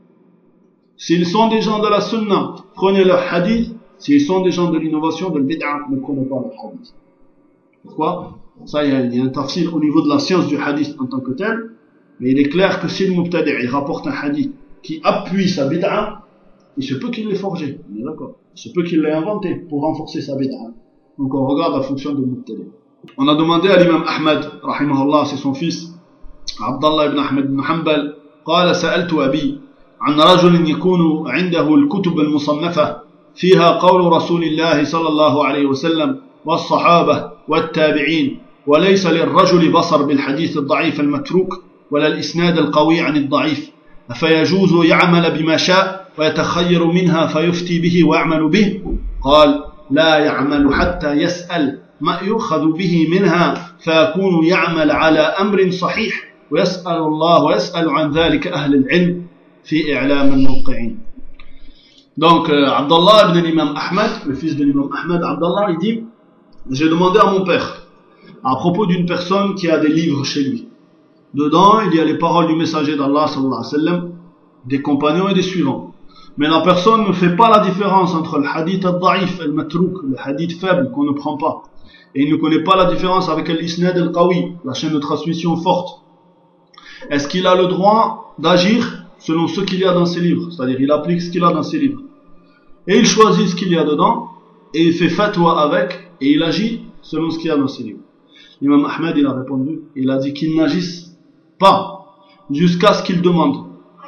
S'ils sont des gens de la sunna, prenez leur hadith. S'ils sont des gens de l'innovation, de l'bid'a, ne prenez pas leur hadith. Pourquoi? Ça, il y a, il y a un tafsir au niveau de la science du hadith en tant que tel. Mais il est clair que si le mubtadi' il rapporte un hadith qui appuie sa bid'a, il se peut qu'il l'ait forgé. On est d'accord. Il se peut qu'il l'ait inventé pour renforcer sa bid'a. Donc on regarde la fonction de mubtadi'. On a demandé à l'imam Ahmad, rahimahullah, c'est son fils, Abdallah ibn Ahmad ibn Hanbal, قال سألت أبي عن رجل يكون عنده الكتب المصنفة فيها قول رسول الله صلى الله عليه وسلم والصحابة والتابعين وليس للرجل بصر بالحديث الضعيف المتروك ولا الإسناد القوي عن الضعيف أفيجوز يعمل بما شاء ويتخير منها فيفتي به ويعمل به قال لا يعمل حتى يسأل ما يؤخذ به منها فيكون يعمل على أمر صحيح ويسأل الله ويسأل عن ذلك أهل العلم في إعلام الموقعين. Donc euh, Abdallah ibn l'imam Ahmad, le fils de l'imam Ahmad, Abdallah, il dit, j'ai demandé à mon père à propos d'une personne qui a des livres chez lui. Dedans, il y a les paroles du messager d'Allah sallallahu alayhi wa sallam, des compagnons et des suivants. Mais la personne ne fait pas la différence entre le hadith al-da'if, al-matrouk, le hadith faible qu'on ne prend pas. Et il ne connaît pas la différence avec l'isnad al-qawi, la chaîne de transmission forte. Est-ce qu'il a le droit d'agir selon ce qu'il y a dans ses livres? C'est-à-dire, il applique ce qu'il a dans ses livres. Et il choisit ce qu'il y a dedans, et il fait fatwa avec, et il agit selon ce qu'il y a dans ses livres. L'imam Ahmad, il a répondu, il a dit qu'il n'agisse pas jusqu'à ce qu'il demande.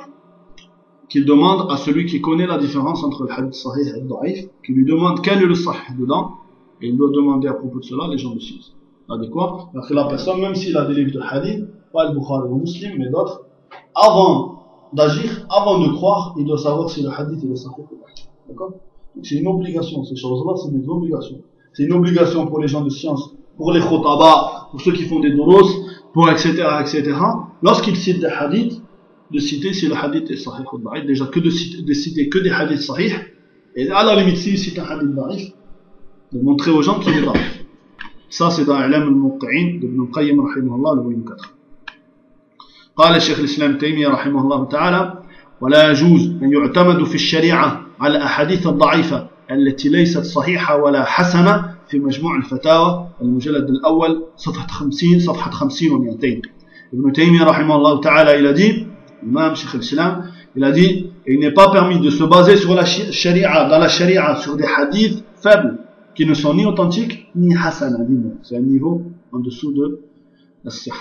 Qu'il demande à celui qui connaît la différence entre le hadith sahih et le da'if, qui lui demande quel est le sahih dedans, et il doit demander à propos de cela les gens de science. C'est-à-dire quoi? Parce que la personne, même s'il a des livres de hadith, pas le Bukhari ou Muslim, mais d'autres, avant d'agir, avant de croire, il doit savoir si le hadith est sahih ou da'if. D'accord? Donc c'est une obligation, ces choses-là, c'est des obligations. C'est une obligation pour les gens de science, pour les khotaba, pour ceux qui font des douros, pour et cetera, et cetera. Lorsqu'ils citent des hadiths, de citer si le hadith est sahih ou da'if, déjà que de citer, de citer que des hadiths sahih, et à la limite s'ils citent un hadith da'if, de montrer aux gens qu'il est da'if. Ça c'est dans I'lam al-Muqta'in d'Ibn al-Qayyim rahimahullah, le volume quatre. قال الشيخ الإسلام تيمية رحمه الله تعالى ولا يجوز أن يعتمد في الشريعة على أحاديث الضعيفة التي ليست صحيحة ولا حسنة في مجموع الفتاوى المجلد الأول صفحة خمسين صفحة خمسين ومئتين. Ibn Taymiyyah rahimahullah ta'ala, il a dit, l'imam Cheikh al-Islam, il a dit, il n'est pas permis de se baser sur la sharia, dans la sharia, sur des hadiths faibles qui ne sont ni authentiques ni hasana. C'est un niveau en dessous de la sihha.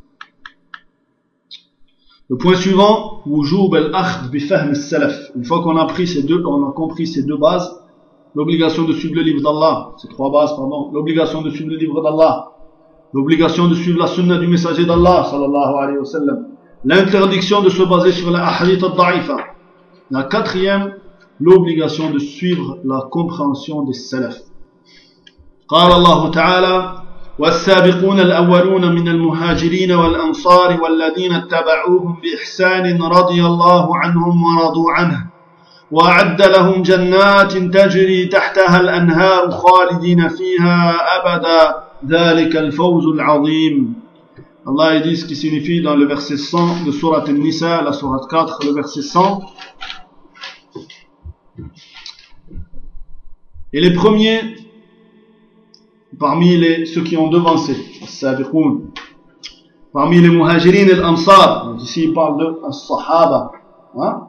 Le point suivant, wujub al-akhd bi fahm al-salaf. Une fois qu'on a pris ces deux, on a compris ces deux bases, l'obligation de suivre le livre d'Allah, ces trois bases, pardon, l'obligation de suivre le livre d'Allah, l'obligation de suivre la sunna du messager d'Allah, sallallahu alayhi wa sallam, l'interdiction de se baser sur la hadith al-da'ifa. La quatrième, l'obligation de suivre la compréhension des salaf. قال الله تعالى والسابقون الأولون من المهاجرين والأنصار والذين اتبعوهم بإحسان رضي الله عنهم ورضوا عنه وأعد لهم جنات تجري تحتها الأنهار خالدين فيها أبدا ذلك الفوز العظيم. Allah dit ce qui signifie dans le verset cent de Surat An-Nisa, la Surat quatre, le verset cent. Et les premiers parmi les, ceux qui ont devancé, parmi les muhajirin et l'ansar, ici il parle de as-sahaba, hein?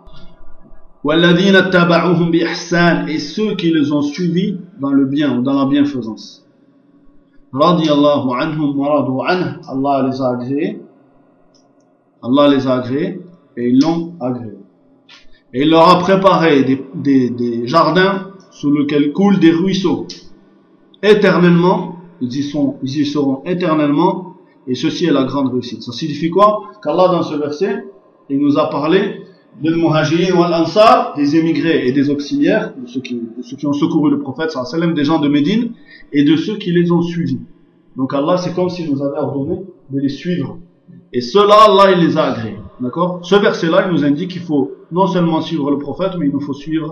Et ceux qui les ont suivis dans le bien ou dans la bienfaisance. Radiyallahu anhum wa radu anh, Allah les a agréés, Allah les a agréés et ils l'ont agréé. Et il leur a préparé des, des, des jardins sous lesquels coulent des ruisseaux. Éternellement, ils y, sont, ils y seront éternellement, et ceci est la grande réussite. Ça signifie quoi? Qu'Allah dans ce verset, il nous a parlé de muhajirin wal ansar, des émigrés et des auxiliaires, de ceux qui, de ceux qui ont secouru le prophète sallallahu alayhi wa sallam, des gens de Médine, et de ceux qui les ont suivis. Donc Allah, c'est comme s'il nous avait ordonné de les suivre. Et ceux-là, Allah, il les a agréés. D'accord? Ce verset-là, il nous indique qu'il faut non seulement suivre le prophète, mais il nous faut suivre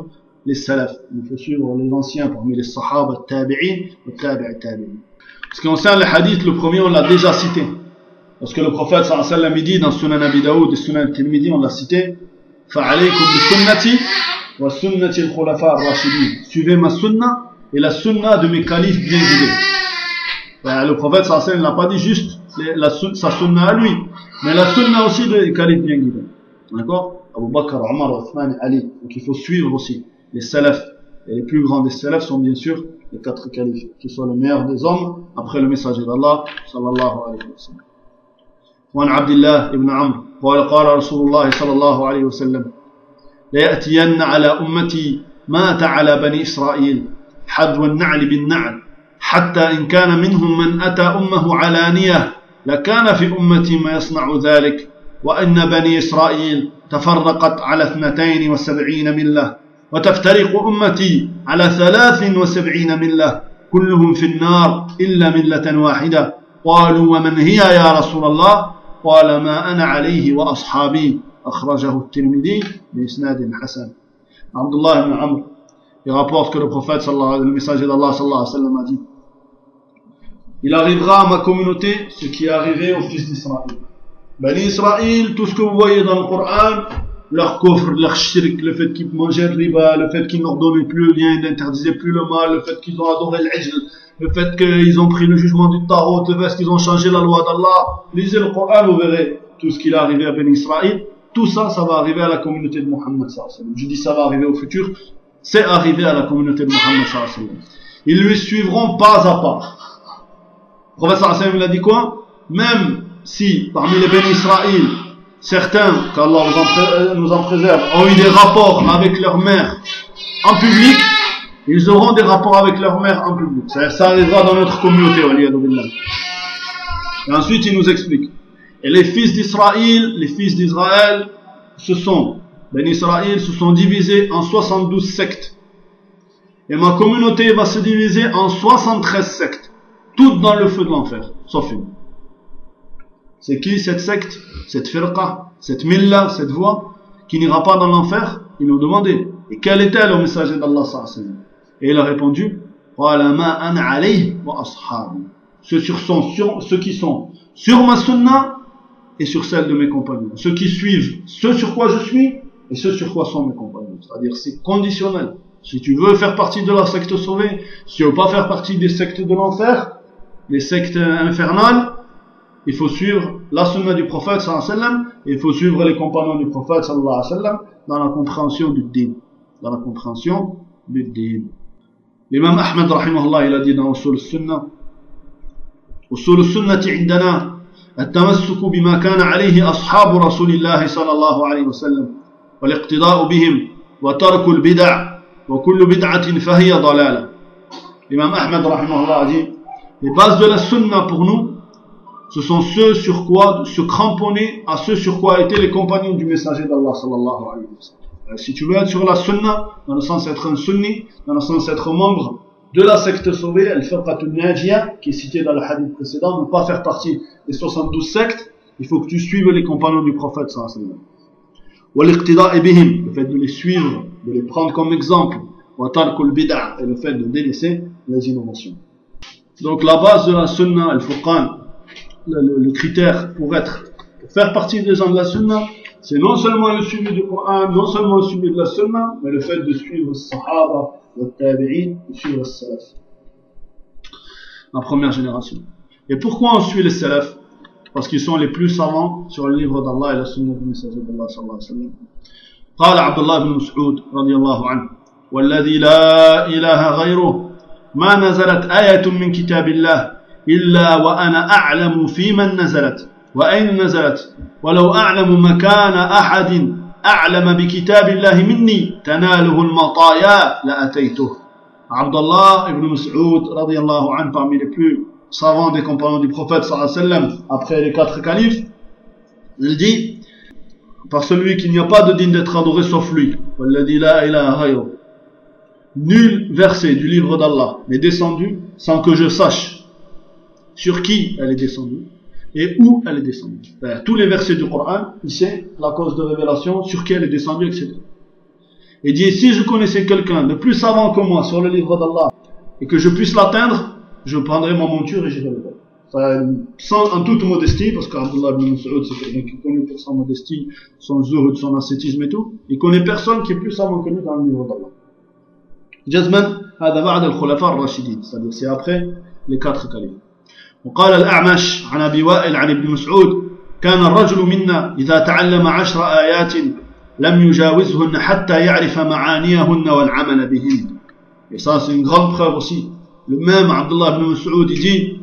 les salafs, il faut suivre les anciens parmi les sahaba, tabi'in, et tabi'i tabi'in. Ce qui concerne les hadiths, le premier on l'a déjà cité. Parce que le prophète sallallahu alayhi wa sallam dit dans Sunan Abi Daoud et Sunan Tirmidhi, on l'a cité, fa'alaykum bi sunnati wa sunnati al-khulafa ar-rashidin. Suivez ma sunna et la sunna de mes califes bien guidés. Ben, le prophète sallallahu alayhi wa sallam n'a pas dit juste les, la, sa sunna à lui, mais la sunna aussi des califes bien guidés. D'accord? Abu Bakr, Omar, Othman et Ali. Donc il faut suivre aussi les salafs. Et les plus grands des salafs sont bien sûr les quatre califes, qui sont les meilleurs des hommes après le messager d'Allah sallallahu alayhi wa sallam. وعن عبد الله بن عمرو قال قال رسول الله صلى الله عليه وسلم ليأتين على أمتي ما أتى على بني إسرائيل حذو النعل بالنعل حتى إن كان منهم من أتى أمه علانية لكان في أمتي ما يصنع ذلك وإن بني إسرائيل تفرقت على اثنتين وسبعين ملة وتفترق أمتي على ثلاث وسبعين ملة كلهم في النار إلا ملة واحدة قالوا ومن هي يا رسول الله قال ما أنا عليه وأصحابي أخرجه الترمذي بإسناد حسن. Abdullah ibn Amr, il rapporte que le prophète sallallahu le messager d'Allah sallallahu alayhi wa sallam a dit: il arrivera à ma communauté ce qui est arrivé aux fils d'Israël. Bani Israël, tout ce que vous voyez dans le Coran, leur coffre, leur shirk, le fait qu'ils mangeaient le riba, le fait qu'ils n'ordonnaient plus le bien, ils n'interdisaient plus le mal, le fait qu'ils ont adoré l'ijl, le fait qu'ils ont pris le jugement du tarot, le fait qu'ils ont changé la loi d'Allah. Lisez le Coran, vous verrez tout ce qui est arrivé à Bani Israël. Tout ça, ça va arriver à la communauté de Mohammed sallallahu alayhi wa sallam. Je dis ça va arriver au futur, c'est arrivé à la communauté de Mohammed sallallahu alayhi wa sallam. Ils lui suivront pas à pas. Le prophète sallallahu alayhi wa sallam il a dit quoi? Même si parmi les Bani Israël, certains, qu'Allah nous en préserve, ont eu des rapports avec leur mère en public, ils auront des rapports avec leur mère en public. Ça, ça arrivera dans notre communauté. Et ensuite, il nous explique. Et les fils d'Israël, les fils d'Israël, se sont, Ben Israël, se sont divisés en soixante-douze sectes. Et ma communauté va se diviser en soixante-treize sectes. Toutes dans le feu de l'enfer, sauf une. C'est qui cette secte, cette firqa, cette milla, cette voie, qui n'ira pas dans l'enfer? Ils nous demandaient. Et quelle est-elle au messager d'Allah sallallahu alayhi wa sallam? Et il a répondu, ceux, sur son, sur, ceux qui sont sur ma sunna et sur celle de mes compagnons. Ceux qui suivent ce sur quoi je suis et ce sur quoi sont mes compagnons. C'est-à-dire c'est conditionnel. Si tu veux faire partie de la secte sauvée, si tu veux pas faire partie des sectes de l'enfer, les sectes infernales, il faut suivre la sunna du prophète sallallahu alayhi wa sallam et il faut suivre les compagnons du prophète sallallahu alayhi wa sallam dans la compréhension du din. Dans la compréhension du din. L'imam Ahmed rahimahullah il a dit dans Usul al-Sunnah Usul al-Sunnah عندنا التمسك بما كان عليه أصحاب رسول الله صلى الله عليه وسلم والاقتداء بهم وترك البدع وكل بدعة فهي ضلالة. L'imam Ahmed rahimahullah a dit les bases de la sunna pour nous ce sont ceux sur quoi se cramponner à ceux sur quoi étaient les compagnons du messager d'Allah sallallahu alayhi wa sallam. Si tu veux être sur la sunna, dans le sens d'être un sunni, dans le sens d'être membre de la secte sauvée, al-Firqatul Najiyah, qui est citée dans le hadith précédent, ne pas faire partie des soixante-douze sectes, il faut que tu suives les compagnons du prophète sallallahu alayhi wa sallam. Wal-iqtida'i bihim, le fait de les suivre, de les prendre comme exemple, wa tarkul bid'a, et le fait de délaisser les innovations. Donc la base de la sunna, al-Furqan, le, le, le critère pour être, pour faire partie des gens de la sunna, c'est non seulement le suivi du Coran, non seulement le suivi de la sunna, mais le fait de suivre le sahaba, le tabi'in, de suivre le salaf. La première génération. Et pourquoi on suit les salaf? Parce qu'ils sont les plus savants sur le livre d'Allah et la sunna du messager d'Allah sallallahu alayhi wa sallam. قال عبد الله بن مسعود رضي الله عنه والذي لا إله غيره ما نزلت آية من كتاب الله إلا وأنا أعلم في من نزلت وأين نزلت ولو أعلم مكان أحد أعلم بكتاب الله مني تناله المطايا لأتيته. عبد الله ibn Mas'ud رضي الله عنه, parmi les plus savants des compagnons du prophète sallallahu alayhi wa sallam après les quatre califes, il dit par celui qu'il n'y a pas de digne d'être adoré sauf lui, والذي لا إله غيره, nul verset du livre d'Allah n'est descendu sans que je sache sur qui elle est descendue et où elle est descendue. Tous les versets du Coran, il sait la cause de révélation, sur qui elle est descendue, et cetera. Il dit, si je connaissais quelqu'un de plus savant que moi sur le livre d'Allah et que je puisse l'atteindre, je prendrai ma monture et j'irai le voir. Sans, en toute modestie, parce qu'Abdullah ibn Mas'ud, c'est quelqu'un qui connaît pour sa modestie, son zuhud, son ascétisme et tout. Il connaît personne qui est plus savant que lui dans le livre d'Allah. Jazman, هذا بعد الخلفاء الراشدين, c'est-à-dire c'est après les quatre califes. وقال الأعمش عن أبي وائل عن ابن مسعود كان الرجل منا إذا تعلم عشر آيات لم يجاوزهن حتى يعرف معانيهن والعمل بهن. Et ça c'est une grande preuve aussi. Le même Abdullah ibn Mas'ud il dit,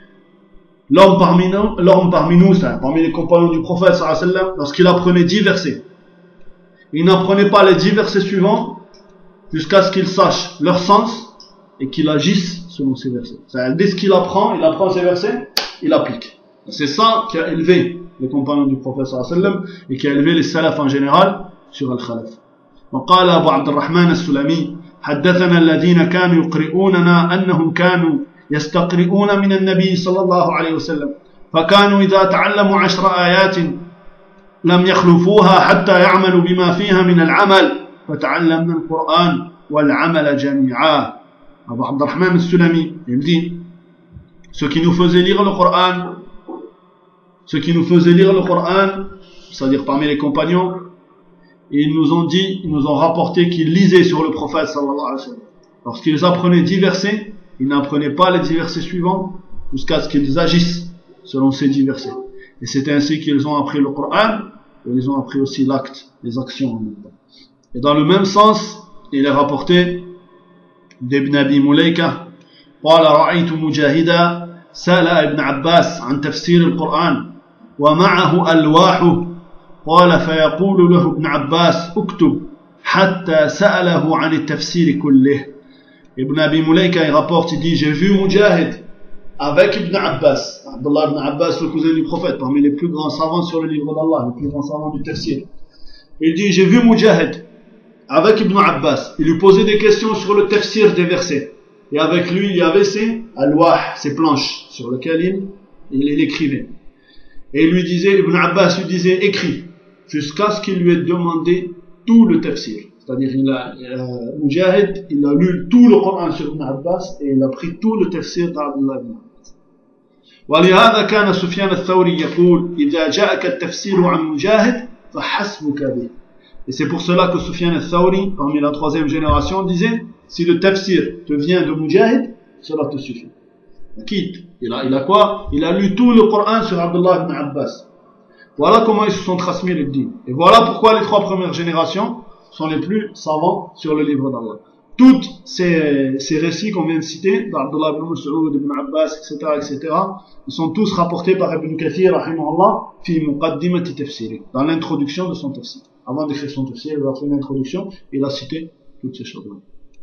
l'homme parmi nous, l'homme parmi nous, ça, parmi les compagnons du prophète sallallahu alayhi wa sallam, lorsqu'il apprenait dix versets, il n'apprenait pas les dix versets suivants jusqu'à ce qu'il sache leur sens et qu'il agisse selon ces versets. C'est-à-dire, dès ce qu'il apprend, il apprend ces versets, il applique. C'est ça qui a élevé les compagnons du prophète sallallahu alayhi wa sallam et qui a élevé les salafs en général sur al-khalaf. وقال أبو عبد الرحمن السلمي حدثنا الذين كانوا يقرؤوننا أنهم كانوا يستقرئون من النبي صلى الله عليه وسلم فكانوا إذا تعلموا عشر آيات لم يخلفوها حتى يعملوا بما فيها من العمل فتعلمنا القرآن والعمل جميعا. Abu Abdurrahman al-Sulami, il dit, ceux qui nous faisaient lire le Coran, ceux qui nous faisaient lire le Coran, c'est-à-dire parmi les compagnons, ils nous ont dit, ils nous ont rapporté qu'ils lisaient sur le prophète sallallahu alayhi wa sallam. Lorsqu'ils apprenaient dix versets, ils n'apprenaient pas les dix versets suivants jusqu'à ce qu'ils agissent selon ces dix versets. Et c'est ainsi qu'ils ont appris le Coran et ils ont appris aussi l'acte, les actions en même temps. Et dans le même sens, il est rapporté d'Ibn Abi Mulaika قال رأيت مجاهدا سأل ابن عباس عن تفسير القرآن ومعه ألواحه قال فيقول له ابن عباس اكتب حتى سأله عن التفسير كله. Ibn Abi Mulaika il rapporte, il dit, j'ai vu Mujahid avec Ibn Abbas, Abdullah ibn Abbas, le cousin du prophète, parmi les plus grands savants sur le livre d'Allah, les plus grands savants du tafsir. Il dit, j'ai vu Mujahid avec Ibn Abbas, il lui posait des questions sur le tafsir des versets. Et avec lui, il y avait ses alwah, ses planches, sur lesquelles il, il, il écrivait. Et il lui disait, Ibn Abbas lui disait, écris, jusqu'à ce qu'il lui ait demandé tout le tafsir. C'est-à-dire, il a, euh, Mujahid, il a lu tout le Coran sur Ibn Abbas et il a pris tout le tafsir d'Abdullah ibn Abbas. ولهذا كان سفيان الثوري يقول إذا جاءك التفسير عن مجاهد فحسبك به. Et c'est pour cela que Sufyan al-Thawri, parmi la troisième génération, disait, si le tafsir te vient de Mujahid, cela te suffit. Quitte. Il a, il a quoi? Il a lu tout le Coran sur Abdullah ibn Abbas. Voilà comment ils se sont transmis le din. Et voilà pourquoi les trois premières générations sont les plus savants sur le livre d'Allah. Toutes ces, ces récits qu'on vient de citer, d'Abdullah ibn Mas'ud, ibn Abbas, et cetera, et cetera, ils sont tous rapportés par Ibn Kathir, rahimahullah, fi muqaddimati tafsiri, dans l'introduction de son tafsir. Avant d'écrire son tafsir, il a fait une introduction, il a cité toutes ces choses-là.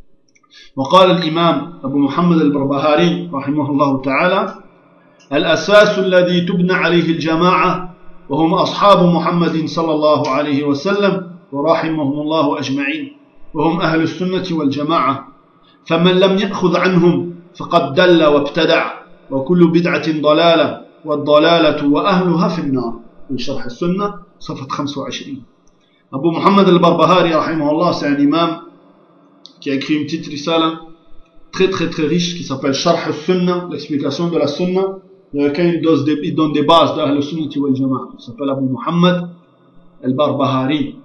وقال الإمام أبو محمد البربهاري رحمه الله تعالى الأساس الذي تبنى عليه الجماعة وهم أصحاب محمد صلى الله عليه وسلم ورحمهم الله أجمعين وهم أهل السنة والجماعة فمن لم يأخذ عنهم فقد دل وابتدع وكل بدعة ضلالة والضلالة وأهلها في النار. في شرح السنة صفحة خمسة وعشرين. Abu Muhammad al-Barbahari rahimahullah, c'est un imam qui a écrit une petite risala très très très riche qui s'appelle Sharh al-Sunnah, l'explication de la Sunnah, dans lequel il donne des bases d'Ahl al-Sunnah wal Jama'a. Il s'appelle Abu Muhammad al-Barbahari.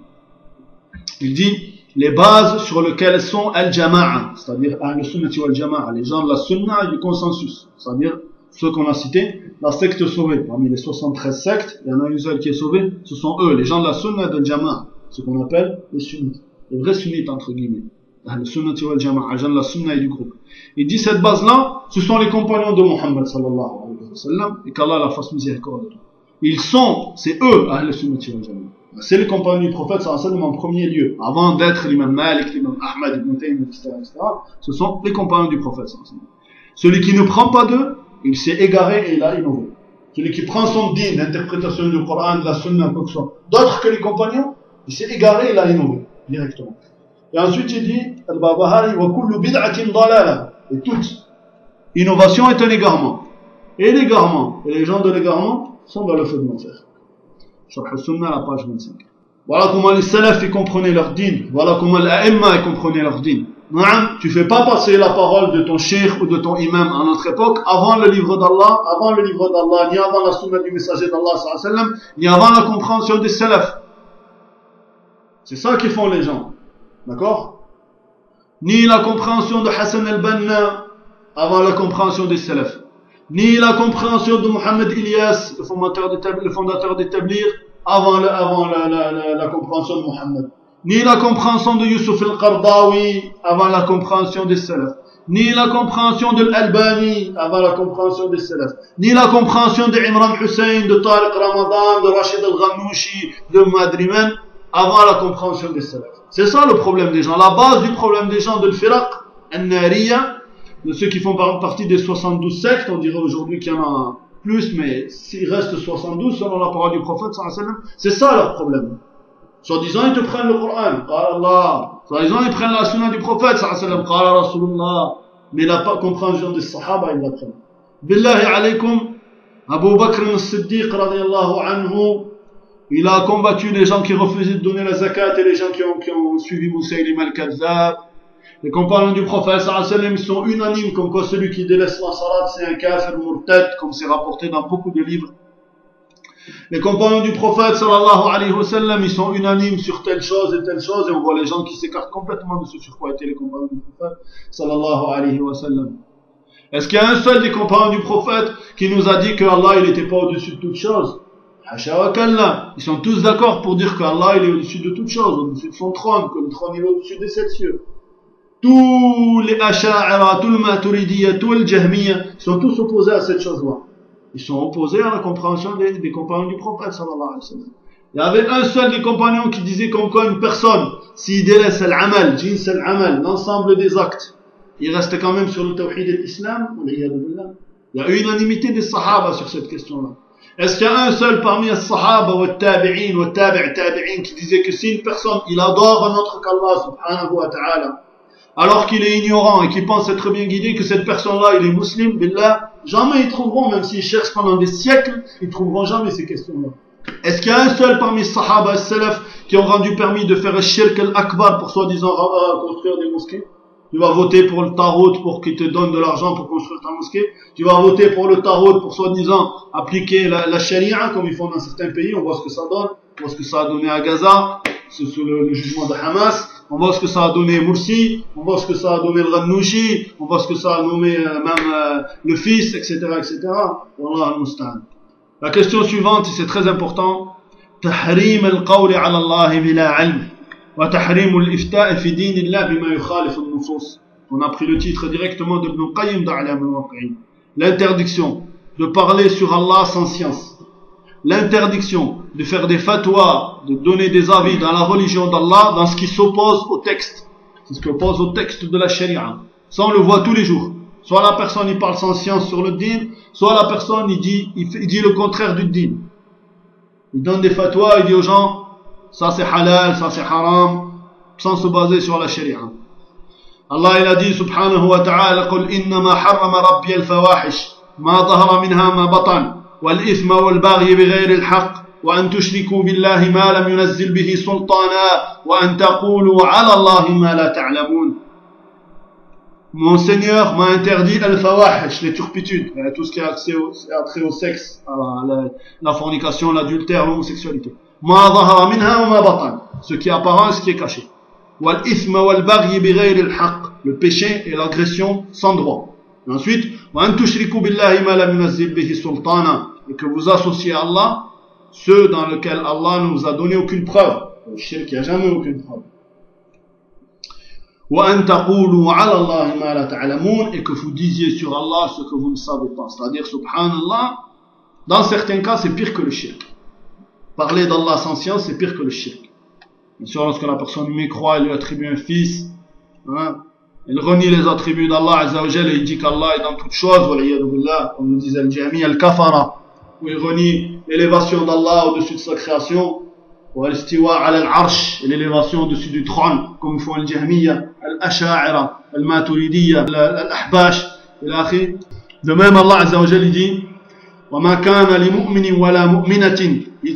Il dit les bases sur lesquelles sont al-Jama'a, c'est-à-dire Ahl al-Sunnah wal Jama'a, les gens de la Sunnah et du consensus, c'est-à-dire ceux qu'on a cités, la secte sauvée. Parmi les soixante-treize sectes, il y en a une seule qui est sauvée, ce sont eux, les gens de la Sunnah et de Jama'a, ce qu'on appelle les sunnites, les vrais sunnites entre guillemets. Ahl al-Sunnah wal Jama'a, les gens de la Sunnah et du groupe. Il dit cette base-là, ce sont les compagnons de Muhammad sallallahu alayhi wa sallam, et qu'Allah la fasse miséricorde. Ils sont, c'est eux, Ahl al-Sunnah wal Jama'a. C'est les compagnons du prophète sallallahu alayhi wa sallam en premier lieu, avant d'être l'imam Malik, l'imam Ahmad, ibn Taymiyyah, et cetera, et cetera. Ce sont les compagnons du prophète sallallahu alayhi wa sallam. Celui qui ne prend pas d'eux, il s'est égaré et il a innové. Celui qui prend son din, l'interprétation du Coran, de la Sunna, quoi que ce soit, d'autres que les compagnons, il s'est égaré et il a innové, directement. Et ensuite il dit, Al-Barbahari, wa kullu bid'atin dalala. Et toute innovation est un égarement. Et l'égarement, et les gens de l'égarement sont dans le feu de l'enfer. Sharh al-Sunnah, la page vingt-cinq. Voilà comment les salafs ils comprenaient leur dîn. Voilà comment l'a'imma ils comprenaient leur dîn. Tu ne fais pas passer la parole de ton cheikh ou de ton imam à notre époque avant le livre d'Allah, avant le livre d'Allah, ni avant la sunna du messager d'Allah sallallahu alayhi wa sallam, ni avant la compréhension des salafs. C'est ça qu'ils font les gens. D'accord? Ni la compréhension de Hassan al-Banna avant la compréhension des salafs. Ni la compréhension de Mohammed Ilyas, le fondateur le fondateur d'Établir, avant, le, avant la, la, la, la compréhension de Mohammed. Ni la compréhension de Yusuf al-Qardawi avant la compréhension des salafs. Ni la compréhension de l'Albani avant la compréhension des salafs. Ni la compréhension de Imran Hussein, de Tariq Ramadan, de Rachid al-Ghanouchi, de Madriman avant la compréhension des salafs. C'est ça le problème des gens. La base du problème des gens de l'Firaq, An-Nariya, de ceux qui font partie des soixante-douze sectes, on dirait aujourd'hui qu'il y en a plus, mais s'il reste soixante-douze selon la parole du prophète sallallahu alayhi wa sallam, c'est ça leur problème. Soi-disant, ils te prennent le Coran, qala Allah. Soi-disant, ils prennent la sunna du prophète sallallahu alayhi wa sallam, qala Rasulullah. Mais la compréhension des sahaba, ils la prennent. Billahi alaykum, Abu Bakr al-Siddiq radiyallahu anhu, il a combattu les gens qui refusaient de donner la zakat et les gens qui ont, qui ont suivi Moussaïlim al-Kazzab. Les compagnons du prophète sallallahu alayhi wa sallam, ils sont unanimes comme quoi celui qui délaisse la salat c'est un kafir murtad, comme c'est rapporté dans beaucoup de livres. Les compagnons du prophète sallallahu alayhi wa sallam, ils sont unanimes sur telle chose et telle chose, et on voit les gens qui s'écartent complètement de ce sur quoi étaient les compagnons du prophète sallallahu alayhi wa sallam. Est-ce qu'il y a un seul des compagnons du prophète qui nous a dit que Allah il n'était pas au-dessus de toute chose? Hasha wa kalla. Ils sont tous d'accord pour dire qu'Allah il est au-dessus de toute chose, au-dessus de son trône, que le trône il est au-dessus des sept cieux. Tous les Asha'ira, tous les Maturidiyya, tous les Jahmiyya sont tous opposés à cette chose-là. Ils sont opposés à la compréhension des, des compagnons du prophète sallallahu alayhi wa sallam. Il y avait un seul des compagnons qui disait comme quoi une personne, s'il délaisse l'amal, jins al-amal, l'ensemble des actes, il reste quand même sur le tawhid et l'islam. Il y a unanimité des sahaba sur cette question-là. Est-ce qu'il y a un seul parmi les sahaba ou les tabi'in ou les tabi' tabi'in qui disait que si une personne, il adore un autre qu'Allah subhanahu wa ta'ala, alors qu'il est ignorant et qu'il pense être bien guidé, que cette personne-là, il est musulman, billah, jamais ils trouveront, même s'ils cherchent pendant des siècles, ils trouveront jamais ces questions-là. Est-ce qu'il y a un seul parmi les sahaba et les salaf qui ont rendu permis de faire un shirk al-akbar pour soi-disant construire des mosquées? Tu vas voter pour le tarot pour qu'il te donne de l'argent pour construire ta mosquée. Tu vas voter pour le tarot pour soi-disant appliquer la, la charia comme ils font dans certains pays. On voit ce que ça donne. On voit ce que ça a donné à Gaza, c'est sous le, le jugement de Hamas. On voit ce que ça a donné Mursi. On voit ce que ça a donné le Ghanouchi. On voit ce que ça a nommé euh, même euh, le fils, et cetera, et cetera. Wallah al-Mustan. La question suivante, c'est très important. Tahrim al-qawli ala Allah bila ilm. On a pris le titre directement de Ibn Qayyim d'A'lam al-Waqi'in. L'interdiction de parler sur Allah sans science. L'interdiction de faire des fatwas, de donner des avis dans la religion d'Allah, dans ce qui s'oppose au texte. C'est ce qui oppose au texte de la charia. Ça, on le voit tous les jours. Soit la personne, il parle sans science sur le din, soit la personne, il dit, il, fait, il dit le contraire du din. Il donne des fatwas, il dit aux gens, ça c'est halal, ça c'est haram, sans se baser sur la sharia. Allah il a dit subhanahu wa ta'ala, قل إنما حرم ربي الفواحش ما ظهر منها ما بطن والإثم والبغي بغير الحق وأن تشركوا بالله ما لم ينزل به سلطانا وأن تقولوا على الله ما لا تعلمون. Mon Seigneur m'a interdit al-fawahish, les turpitudes, tout ce qui a accès au, trait au sexe, à la, la fornication, l'adultère, l'homosexualité. Ma dhahara minha wa ma batan, ce qui est apparent et ce qui est caché. Wal ithma wal baghi bighayri al-haqq, le péché et l'agression sans droit. Et ensuite, wa an tushriku billahi ma lam yunazzil bihi sultana, et que vous associez à Allah ceux dans lesquels Allah ne vous a donné aucune preuve. Le shirk, il n'y a jamais aucune preuve. وَأَن تَقُولُوا عَلَى اللَّهِ مَا لَا تَعْلَمُونَ, et que vous disiez sur Allah ce que vous ne savez pas. C'est-à-dire, subhanallah, dans certains cas, c'est pire que le shirk. Parler d'Allah sans science, c'est pire que le shirk. Bien sûr, lorsque la personne lui croit, il lui attribue un fils, hein, il renie les attributs d'Allah Azza wa Jalla et il dit qu'Allah est dans toutes choses, comme nous disait al-Jami al-Kafara, où il renie l'élévation d'Allah au-dessus de sa création, والاستواء على العرش, l'élévation au-dessus du trône, comme font le Jahmiyya, al-Asha'ira, al-Maturidiyya, al-Ahbash, de même Allah Azza wa Jalla dit وما كان لمؤمن ولا مؤمنة إذا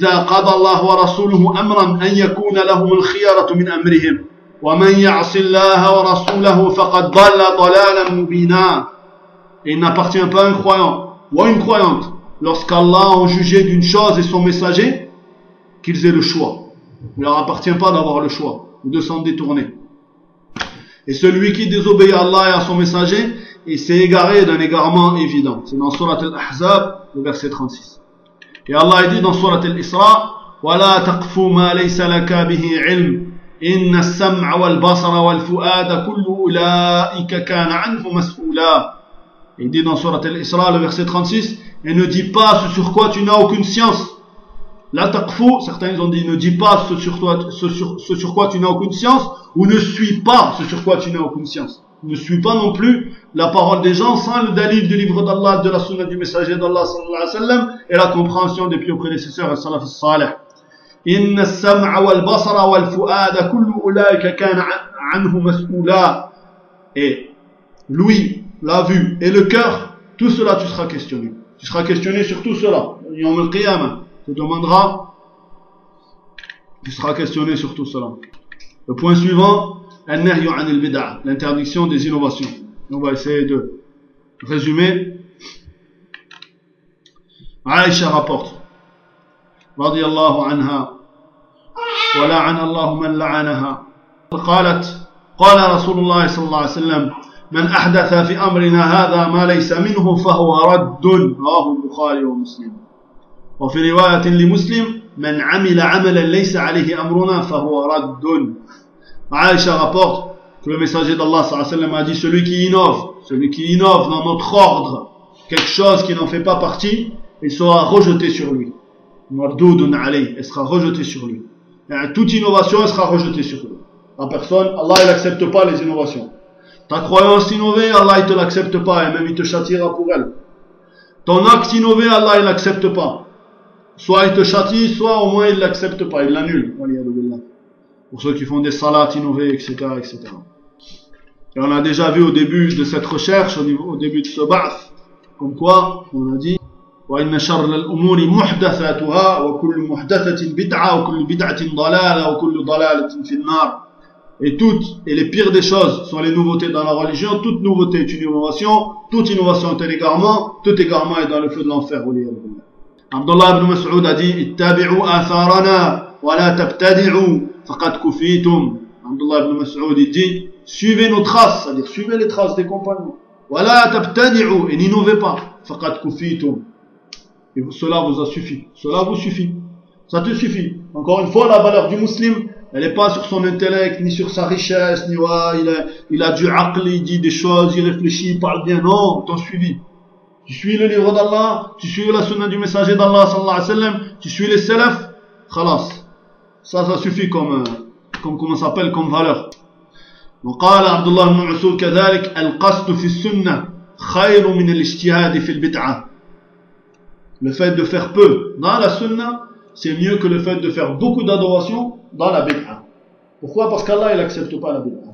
إذا قضى الله ورسوله أمرا أن يكون لهم الخيرة من أمرهم ومن يعص الله ورسوله فقد ضل ضلالا مبينا. Et il n'appartient pas à un croyant ou à une croyante, lorsqu'Allah a jugé d'une chose et son messager, qu'ils aient le choix. Il ne leur appartient pas d'avoir le choix ou de s'en détourner. Et celui qui désobéit à Allah et à son messager, il s'est égaré d'un égarement évident. C'est dans Surat Al-Ahzab, le verset trente-six. Et Allah dit dans Surat Al-Isra, وَلَا تَقْفُ مَا لَيْسَ لَكَ بِهِ عِلْمٍ إِنَّ السَّمْعَ وَالْبَصَرَ وَالْفُؤَادَ كُلُّ أُولَئِكَ كَانَ عَنْهُ مَسْئُولًا. Il dit dans Surat Al-Isra, le verset trente-six, et ne dis pas ce sur quoi tu n'as aucune science. La taqfu, certains ils ont dit ne dis pas ce sur, toi, ce, sur, ce sur quoi tu n'as aucune science, ou ne suis pas ce sur quoi tu n'as aucune science. Ne suis pas non plus la parole des gens sans le dalil du livre d'Allah, de la sunna du messager d'Allah sallallahu alayhi wa sallam, et la compréhension des pieux prédécesseurs et salaf salih. Inna as-sam'a wal basara wal fu'ada kullu ulaika kana anhu mas'oula. Et l'ouïe, la vue et le cœur, tout cela tu seras questionné. Tu seras questionné sur tout cela. Yawm al-qiyamah. Tu demanderas, tu seras questionné sur tout cela. Le point suivant, an-nahyu 'anil bid'ah, l'interdiction des innovations. On va essayer de résumer. Aïcha rapporte, radiyallahu anha, wa la'ana Allahu man la'anaha. قالت قال رسول الله صلى الله عليه وسلم من أحدث في أمرنا هذا ما ليس منه فهو رد. رواه البخاري ومسلم. وفي رواية لمسلم من عمل عملا ليس عليه أمرنا فهو رد. Aïcha rapporte que le messager d'Allah sallallahu alayhi wa sallam a dit celui qui innove, celui qui innove dans notre ordre quelque chose qui n'en fait pas partie, il sera rejeté sur lui. Mardoudun alayh, il sera rejeté sur lui. Et toute innovation elle sera rejetée sur lui. La personne, Allah il n'accepte pas les innovations. Ta croyance innovée, Allah il te l'accepte pas et même il te châtiera pour elle. Ton acte innové, Allah il l'accepte pas. Soit il te châtie, soit au moins il l'accepte pas, il l'annule. Pour ceux qui font des salats innovés, et cetera, et cetera. Et on a déjà vu au début de cette recherche, au, niveau, au début de ce ba'th, comme quoi, on a dit, وَإِنَّ شَرَّ الْأُمُورِ مُحْدَثَاتُهَا وَكُلُّ مُحْدَثَةٍ بِدْعَةٍ وَكُلُّ بِدْعَةٍ ضَلَالَةٍ وَكُلُّ ضَلَالَةٍ فِي النَّارِ. Et toutes, et les pires des choses sont les nouveautés dans la religion. Toute nouveauté est une innovation, toute innovation est un égarement, tout égarement est dans le feu de l'enfer. Abdullah ibn Mas'ud a dit ittabi'u atharana wa la tabtadi'u faqad kufitum. Abdullah ibn Mas'ud il dit suivez nos traces, c'est-à-dire suivez les traces des compagnons. Wa la tabtadi'u, et n'innovez pas. Faqad kufitum. Et cela vous a suffi. Cela vous suffit. Ça te suffit. Encore une fois, la valeur du musulman, elle n'est pas sur son intellect, ni sur sa richesse, ni ouais, il, a, il a du aql, il dit des choses, il réfléchit, il parle bien. Non, t'en suivi. Tu suis le livre d'Allah, tu suis la sunna du messager d'Allah, sallallahu alayhi wa sallam, tu suis les salaf, khalas. Ça, ça suffit comme, comme, comment ça s'appelle, comme valeur. وقال عبد الله بن مسعود كذلك القصد في السنة خير من الاجتهاد في البدعة. Le fait de faire peu dans la sunna, c'est mieux que le fait de faire beaucoup d'adoration dans la bid'a. Pourquoi? Parce qu'Allah il accepte pas la bid'a.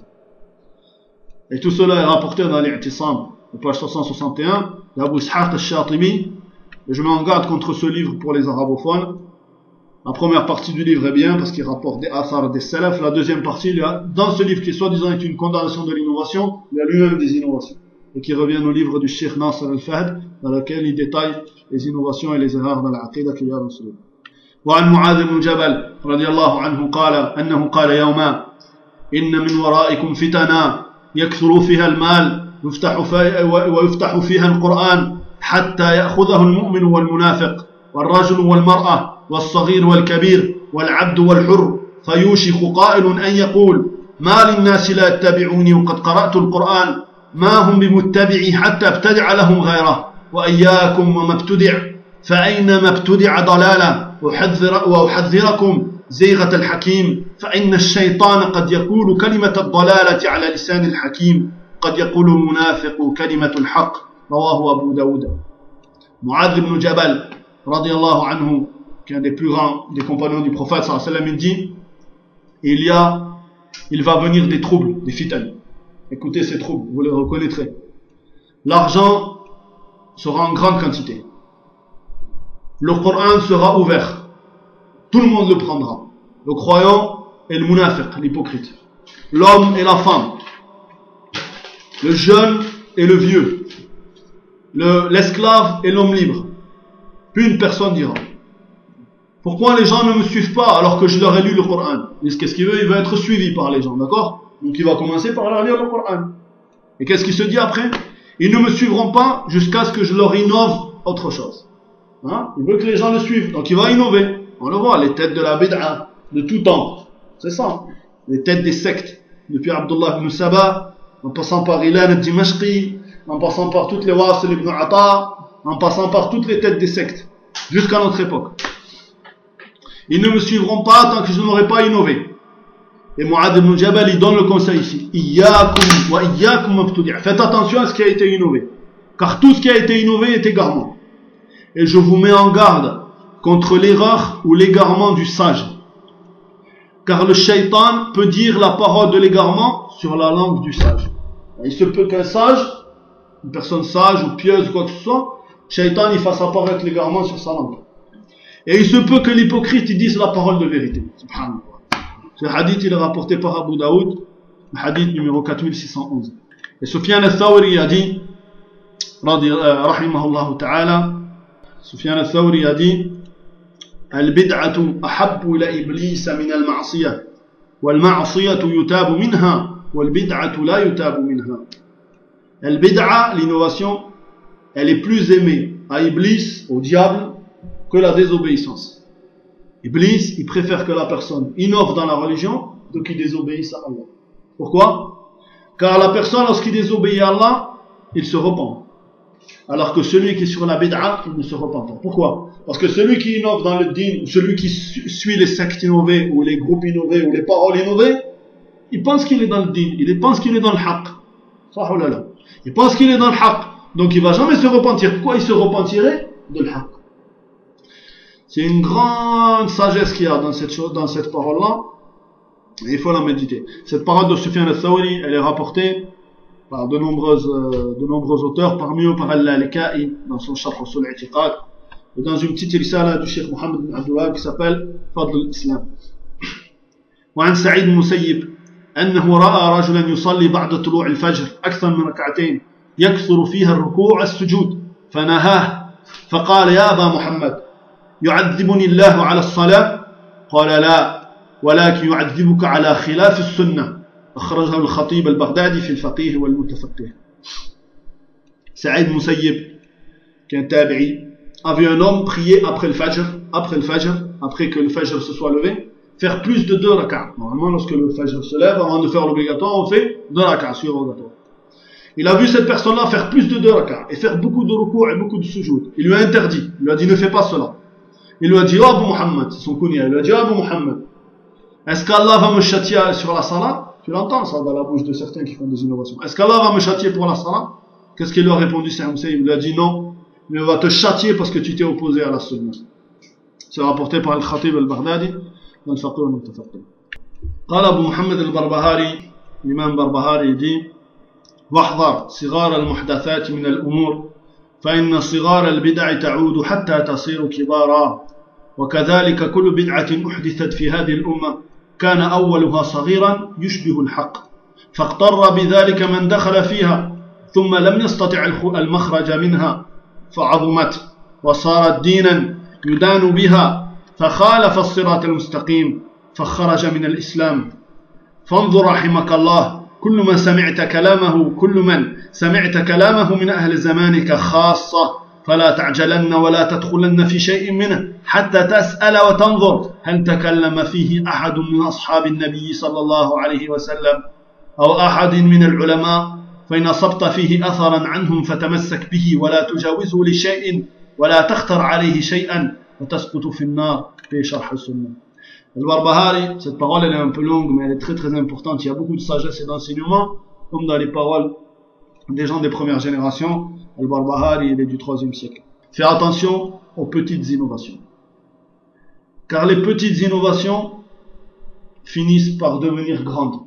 Et tout cela est rapporté dans l'I'tisam, page trois cent soixante et un, d'Abu Ishaq al-Shatibi. Et je mets en garde contre ce livre pour les arabophones. La première partie du livre est bien parce qu'il rapporte des athars des salaf. La deuxième partie, il y a, dans ce livre qui soi-disant est une condamnation de l'innovation, il y a lui-même des innovations. Et qui revient au livre du Cheikh Nasser al-Fahd, dans lequel il détaille les innovations et les erreurs dans l'aqida qu'il y a dans ce livre. وعن معاذ بن جبل رضي الله عنه قال أنه قال يوما إن من ورائكم فتنا يكثر فيها المال يفتح في ويفتح فيها القرآن حتى يأخذه المؤمن والمنافق والرجل والمرأة والصغير والكبير والعبد والحر فيوشك قائل أن يقول ما للناس لا يتبعوني وقد قرأت القرآن ما هم بمتبعي حتى ابتدع لهم غيره وإياكم وما ابتدع فأينما ابتدع ضلالا وأحذركم زيغة الحكيم فإن الشيطان قد يقول كلمة الضلالة على لسان الحكيم قد يقول المنافق كلمة الحق. رواه أبو داود. Mu'adh ibn Jabal radiyallahu anhu, qui est un des plus grands des compagnons du prophète sallallahu alayhi wa sallam, il dit il y a il va venir des troubles, des fitan. Écoutez ces troubles, vous les reconnaîtrez. L'argent sera en grande quantité. Le Coran sera ouvert. Tout le monde le prendra. Le croyant et le munafiq, l'hypocrite. L'homme et la femme. Le jeune et le vieux. Le, l'esclave et l'homme libre. Puis une personne dira: pourquoi les gens ne me suivent pas alors que je leur ai lu le Coran? Qu'est-ce qu'il veut? Il veut être suivi par les gens, d'accord? Donc il va commencer par leur lire le Coran. Et qu'est-ce qu'il se dit après? Ils ne me suivront pas jusqu'à ce que je leur innove autre chose. Hein? Il veut que les gens le suivent, donc il va innover. On le voit, les têtes de la bid'a de tout temps. C'est ça. Les têtes des sectes. Depuis Abdullah ibn Saba, en passant par Ilan al-Dimashqi, en passant par toutes les Wasil ibn Ata, en passant par toutes les têtes des sectes, jusqu'à notre époque. Ils ne me suivront pas tant que je n'aurai pas innové. Et Mu'adh ibn Jabal, il donne le conseil ici. Iyyakum wa iyyakum mabtudi'a. Faites attention à ce qui a été innové. Car tout ce qui a été innové est égarement. Et je vous mets en garde contre l'erreur ou l'égarement du sage. Car le shaitan peut dire la parole de l'égarement sur la langue du sage. Il se peut qu'un sage, une personne sage ou pieuse ou quoi que ce soit, shaitan il fasse apparaître l'égarement sur sa langue. Et il se peut que l'hypocrite il dise la parole de vérité. Subhanallah. Ce hadith il est rapporté par Abu Daoud, le hadith numéro quatre mille six cent onze. Et Sufyan al-Thawri a dit, rahimahullah ta'ala, Sufyan al-Thawri a dit: البدعة أحب إلى إبليس من المعصية والمعصية يتاب منها والبدعة لا يتاب منها. البدعة, l'innovation, elle est plus aimée à Iblis, au diable, que la désobéissance. Iblis, il préfère que la personne innove dans la religion de qu'il désobéisse à Allah. Pourquoi? Car la personne, lorsqu'il désobéit à Allah, il se repent. Alors que celui qui est sur la bid'a, il ne se repent pas. Pourquoi? Parce que celui qui innove dans le din, ou celui qui suit les sectes innovées, ou les groupes innovés, ou les paroles innovées, il pense qu'il est dans le din, il pense qu'il est dans le haqq. Il pense qu'il est dans le haqq. Donc il ne va jamais se repentir. Pourquoi il se repentirait? De le haqq. C'est une grande sagesse qu'il y a dans cette chose, dans cette parole-là. Et il faut la méditer. Cette parole de Sufyan al-Thawri, elle est rapportée par de nombreuses, euh, de nombreux auteurs, parmi eux par al-Lalikai, dans son Sharh Usul al-I'tiqad, et dans une petite risala du Cheikh Mohammed bin Abdul Wahhab qui s'appelle Fadl al-Islam. وعن سعيد المسيب أنه رأى رجلا يصلي بعد طلوع الفجر أكثر من ركعتين يكثر فيها الركوع السجود فنهاه فقال: يا أبا محمد يعذبني الله على الصلاة؟ قال: لا ولكن يعذبك على خلاف السنة. أخرجه الخطيب البغدادي في الفقيه والمتفقه. Saïd Musayyib, qui est un tabi'i, a vu un homme prier après le fajr, après le fajr, après que le fajr se soit levé, faire plus de deux rak'ah. Normalement, lorsque le fajr se lève, avant de faire l'obligatoire, on fait deux rak'ah, surrogatoire. Il a vu cette personne-là faire plus de deux rak'ah et faire beaucoup de ruku' et beaucoup de sujoud. Il lui a interdit, il lui a dit: ne fais pas cela. Il lui a dit: oh Abu Muhammad, c'est son kunya, il lui a dit: oh Abu Muhammad, est-ce qu'Allah va me châtier sur la salat? Tu l'entends ça dans la bouche de certains qui font des innovations. Est-ce qu'Allah va me châtier pour la salat? Qu'est-ce qu'il lui a répondu? Saïd Musayyib, il lui a dit: non, mais il va te châtier parce que tu t'es opposé à la sunna. C'est rapporté par Al-Khatib Al-Baghdadi dans le Faqih Al-Mutafaqih. قال أبو محمد البربهاري، الإمام البربهاري dit: واحذر صغار المحدثات من الأمور فإن صغار البدع تعود حتى تصير كبارا وكذلك كل بدعة أحدثت في هذه الأمة كان أولها صغيرا يشبه الحق فاقتر بذلك من دخل فيها ثم لم يستطع المخرج منها فعظمت وصارت دينا يدان بها فخالف الصراط المستقيم فخرج من الإسلام. فانظر رحمك الله كل من سمعت كلامه كل من سمعت كلامه من أهل زمانك خاصة فلا تعجلن ولا تدخلن في شيء منه حتى تسأل وتنظر هل تكلم فيه أحد من أصحاب النبي صلى الله عليه وسلم أو أحد من العلماء فإن أصبت فيه أثرا عنهم فتمسك به ولا تجاوزه لشيء ولا تختر عليه شيئا وتسقط في النار. في شرح السنة. Al-Barbahari, cette parole elle est un peu longue mais elle est très très importante. Il y a beaucoup de sagesse et d'enseignement comme dans les paroles des gens des premières générations. Al-Barbahari il est du troisième siècle. Fais attention aux petites innovations, car les petites innovations finissent par devenir grandes.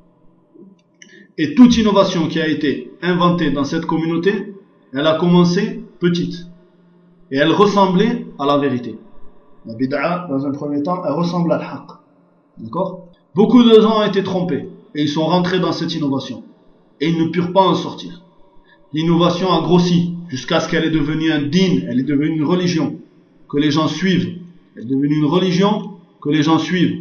Et toute innovation qui a été inventée dans cette communauté, elle a commencé petite et elle ressemblait à la vérité. La bid'a, dans un premier temps, elle ressemble à l'haq. D'accord? Beaucoup de gens ont été trompés et ils sont rentrés dans cette innovation. Et ils ne purent pas en sortir. L'innovation a grossi jusqu'à ce qu'elle est devenue un din, elle est devenue une religion que les gens suivent. Elle est devenue une religion que les gens suivent.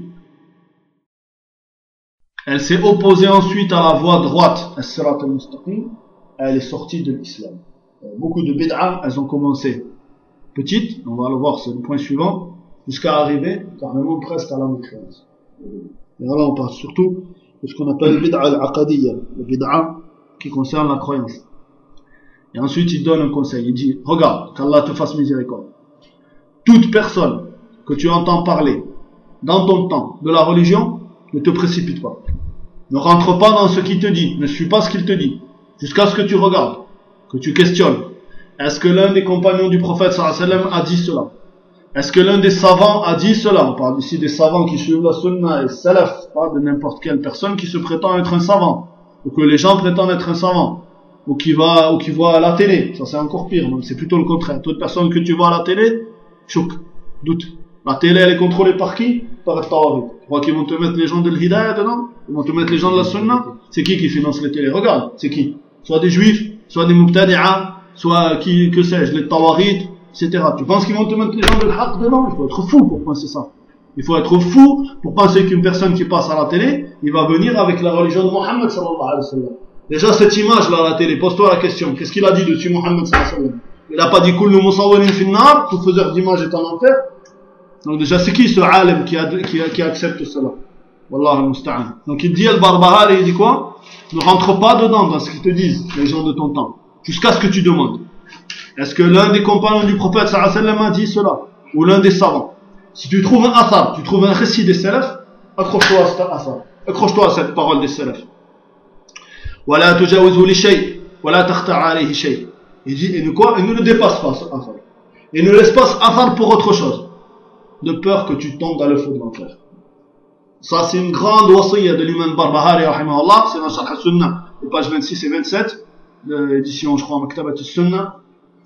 Elle s'est opposée ensuite à la voie droite, as-sirat al-mustaqim. Elle est sortie de l'islam. Beaucoup de bid'a, elles ont commencé petites, on va le voir, c'est le point suivant, jusqu'à arriver carrément presque à la mécréance. Et là, on parle surtout de ce qu'on appelle le bid'a al-aqadiyya, le bid'a qui concerne la croyance. Et ensuite, il donne un conseil, il dit, regarde, qu'Allah te fasse miséricorde. Toute personne que tu entends parler dans ton temps de la religion, ne te précipite pas. Ne rentre pas dans ce qu'il te dit, ne suis pas ce qu'il te dit, jusqu'à ce que tu regardes, que tu questionnes. Est-ce que l'un des compagnons du prophète sallallahu alayhi wa sallam a dit cela? Est-ce que l'un des savants a dit cela? On parle ici des savants qui suivent la sunna et salaf, pas de n'importe quelle personne qui se prétend être un savant, ou que les gens prétendent être un savant, ou qui va, ou qui voit à la télé. Ça c'est encore pire, c'est plutôt le contraire. Toute personne que tu vois à la télé, chouk, doute. La télé elle est contrôlée par qui? Par le tawhid. Tu crois qu'ils vont te mettre les gens de l'hidayah dedans? Ils vont te mettre les gens de la sunna? C'est qui qui finance les télés? Regarde, c'est qui? Soit des juifs, soit des mubtadi'a, soit qui, que sais-je, les tawarid, et cetera. Tu penses qu'ils vont te mettre les gens de l'haq dedans? Il faut être fou pour penser ça. Il faut être fou pour penser qu'une personne qui passe à la télé, il va venir avec la religion de Mohammed sallallahu alayhi wa sallam. Déjà cette image là à la télé, pose-toi la question, qu'est-ce qu'il a dit dessus Mohammed sallallahu alayhi wa sallam? Il a pas dit kullu musawwirin fin nar, tout faiseur d'image est en enfer. Donc déjà c'est qui ce alim qui, a, qui, qui accepte cela? Wallah al-musta'an. Donc il dit al-Barbahari, il dit quoi? Ne rentre pas dedans dans ce qu'ils te disent les gens de ton temps, jusqu'à ce que tu demandes. Est-ce que l'un des compagnons du prophète sallallahu alayhi wa sallam a dit cela? Ou l'un des savants? Si tu trouves un athar, tu trouves un récit des salafs, accroche-toi à cet athar, accroche-toi à cette parole des salafs. ولا تجاوزه لشيء ولا تخطع عليه شيء. Il dit, et ne quoi? Et ne le dépasse pas ce athar. Et ne laisse pas ce athar pour autre chose, de peur que tu tombes dans le feu de l'enfer. Ça c'est une grande wasiya de l'imam Barbahari rahimahullah, c'est dans Sharh al-Sunnah, les pages vingt-six et vingt-sept de l'édition je crois Maktabat al-Sunnah.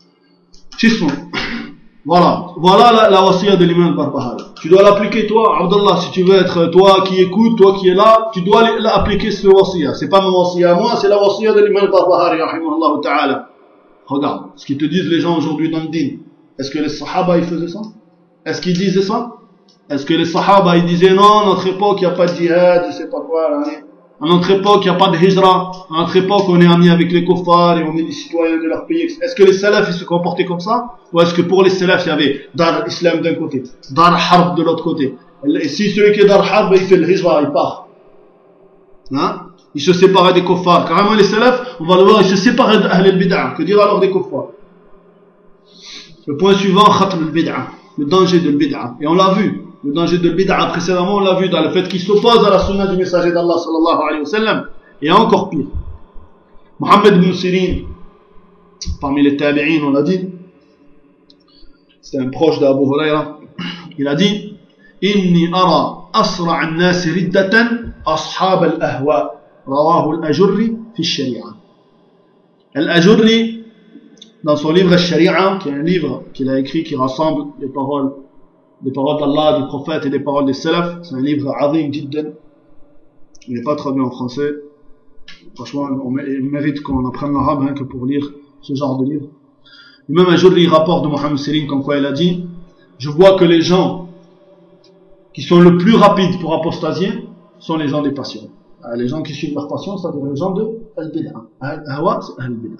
Voilà, voilà la, la wasiya de l'imam Barbahari. Tu dois l'appliquer toi, Abdallah, si tu veux être toi qui écoute, toi qui es là, tu dois l'appliquer ce wasiya. C'est pas mon wasiya à moi, c'est la wasiya de l'imam Barbahari rahimahullah ta'ala. Regarde, ce qu'ils te disent les gens aujourd'hui dans le din. Est-ce que les sahaba ils faisaient ça? Est-ce qu'ils disaient ça? Est-ce que les sahaba ils disaient non, à notre époque il n'y a pas de djihad, je sais pas quoi, là, à notre époque il n'y a pas de hijra, à notre époque on est amis avec les kuffars et on est des citoyens de leur pays. Est-ce que les salafs ils se comportaient comme ça? Ou est-ce que pour les salafs il y avait dar islam d'un côté, dar harb de l'autre côté? Et si celui qui est dar harb il fait le hijra, il part. Hein? Il se séparait des kuffars. Carrément les salafs, on va le voir, ils se séparaient d'Ahl al-Bid'ah. Que dire alors des kuffars? Le point suivant, khatm al-Bid'ah, le danger de l'Bid'ah. Et on l'a vu, le danger de l'Bid'ah précédemment, on l'a vu dans le fait qu'il s'oppose à la sunna du messager d'Allah sallallahu alayhi wa sallam. Et encore pire. Mohammed ibn Sirin, parmi les tabi'in, on l'a dit, c'était un proche d'Abu Huraira, il a dit Inni ara asra' an-nas riddatan ashab al-ahwa. Rawahu al-Ajurri fi al-Sharia. Al-Ajurri, dans son livre al-Sharia, qui est un livre qu'il a écrit qui rassemble les paroles, les paroles d'Allah, du prophète et des paroles des salafs, c'est un livre azim jiddan. Il n'est pas traduit en français. Franchement, on mérite qu'on apprenne l'arabe hein, que pour lire ce genre de livre. Et même Al-Ajurri rapporte de Mohammed Sirin comme quoi il a dit je vois que les gens qui sont le plus rapides pour apostasier sont les gens des passions. Les gens qui suivent leur passion, c'est-à-dire les gens de Al-Bid'ah. Al-Hawa, c'est Al-Bid'ah.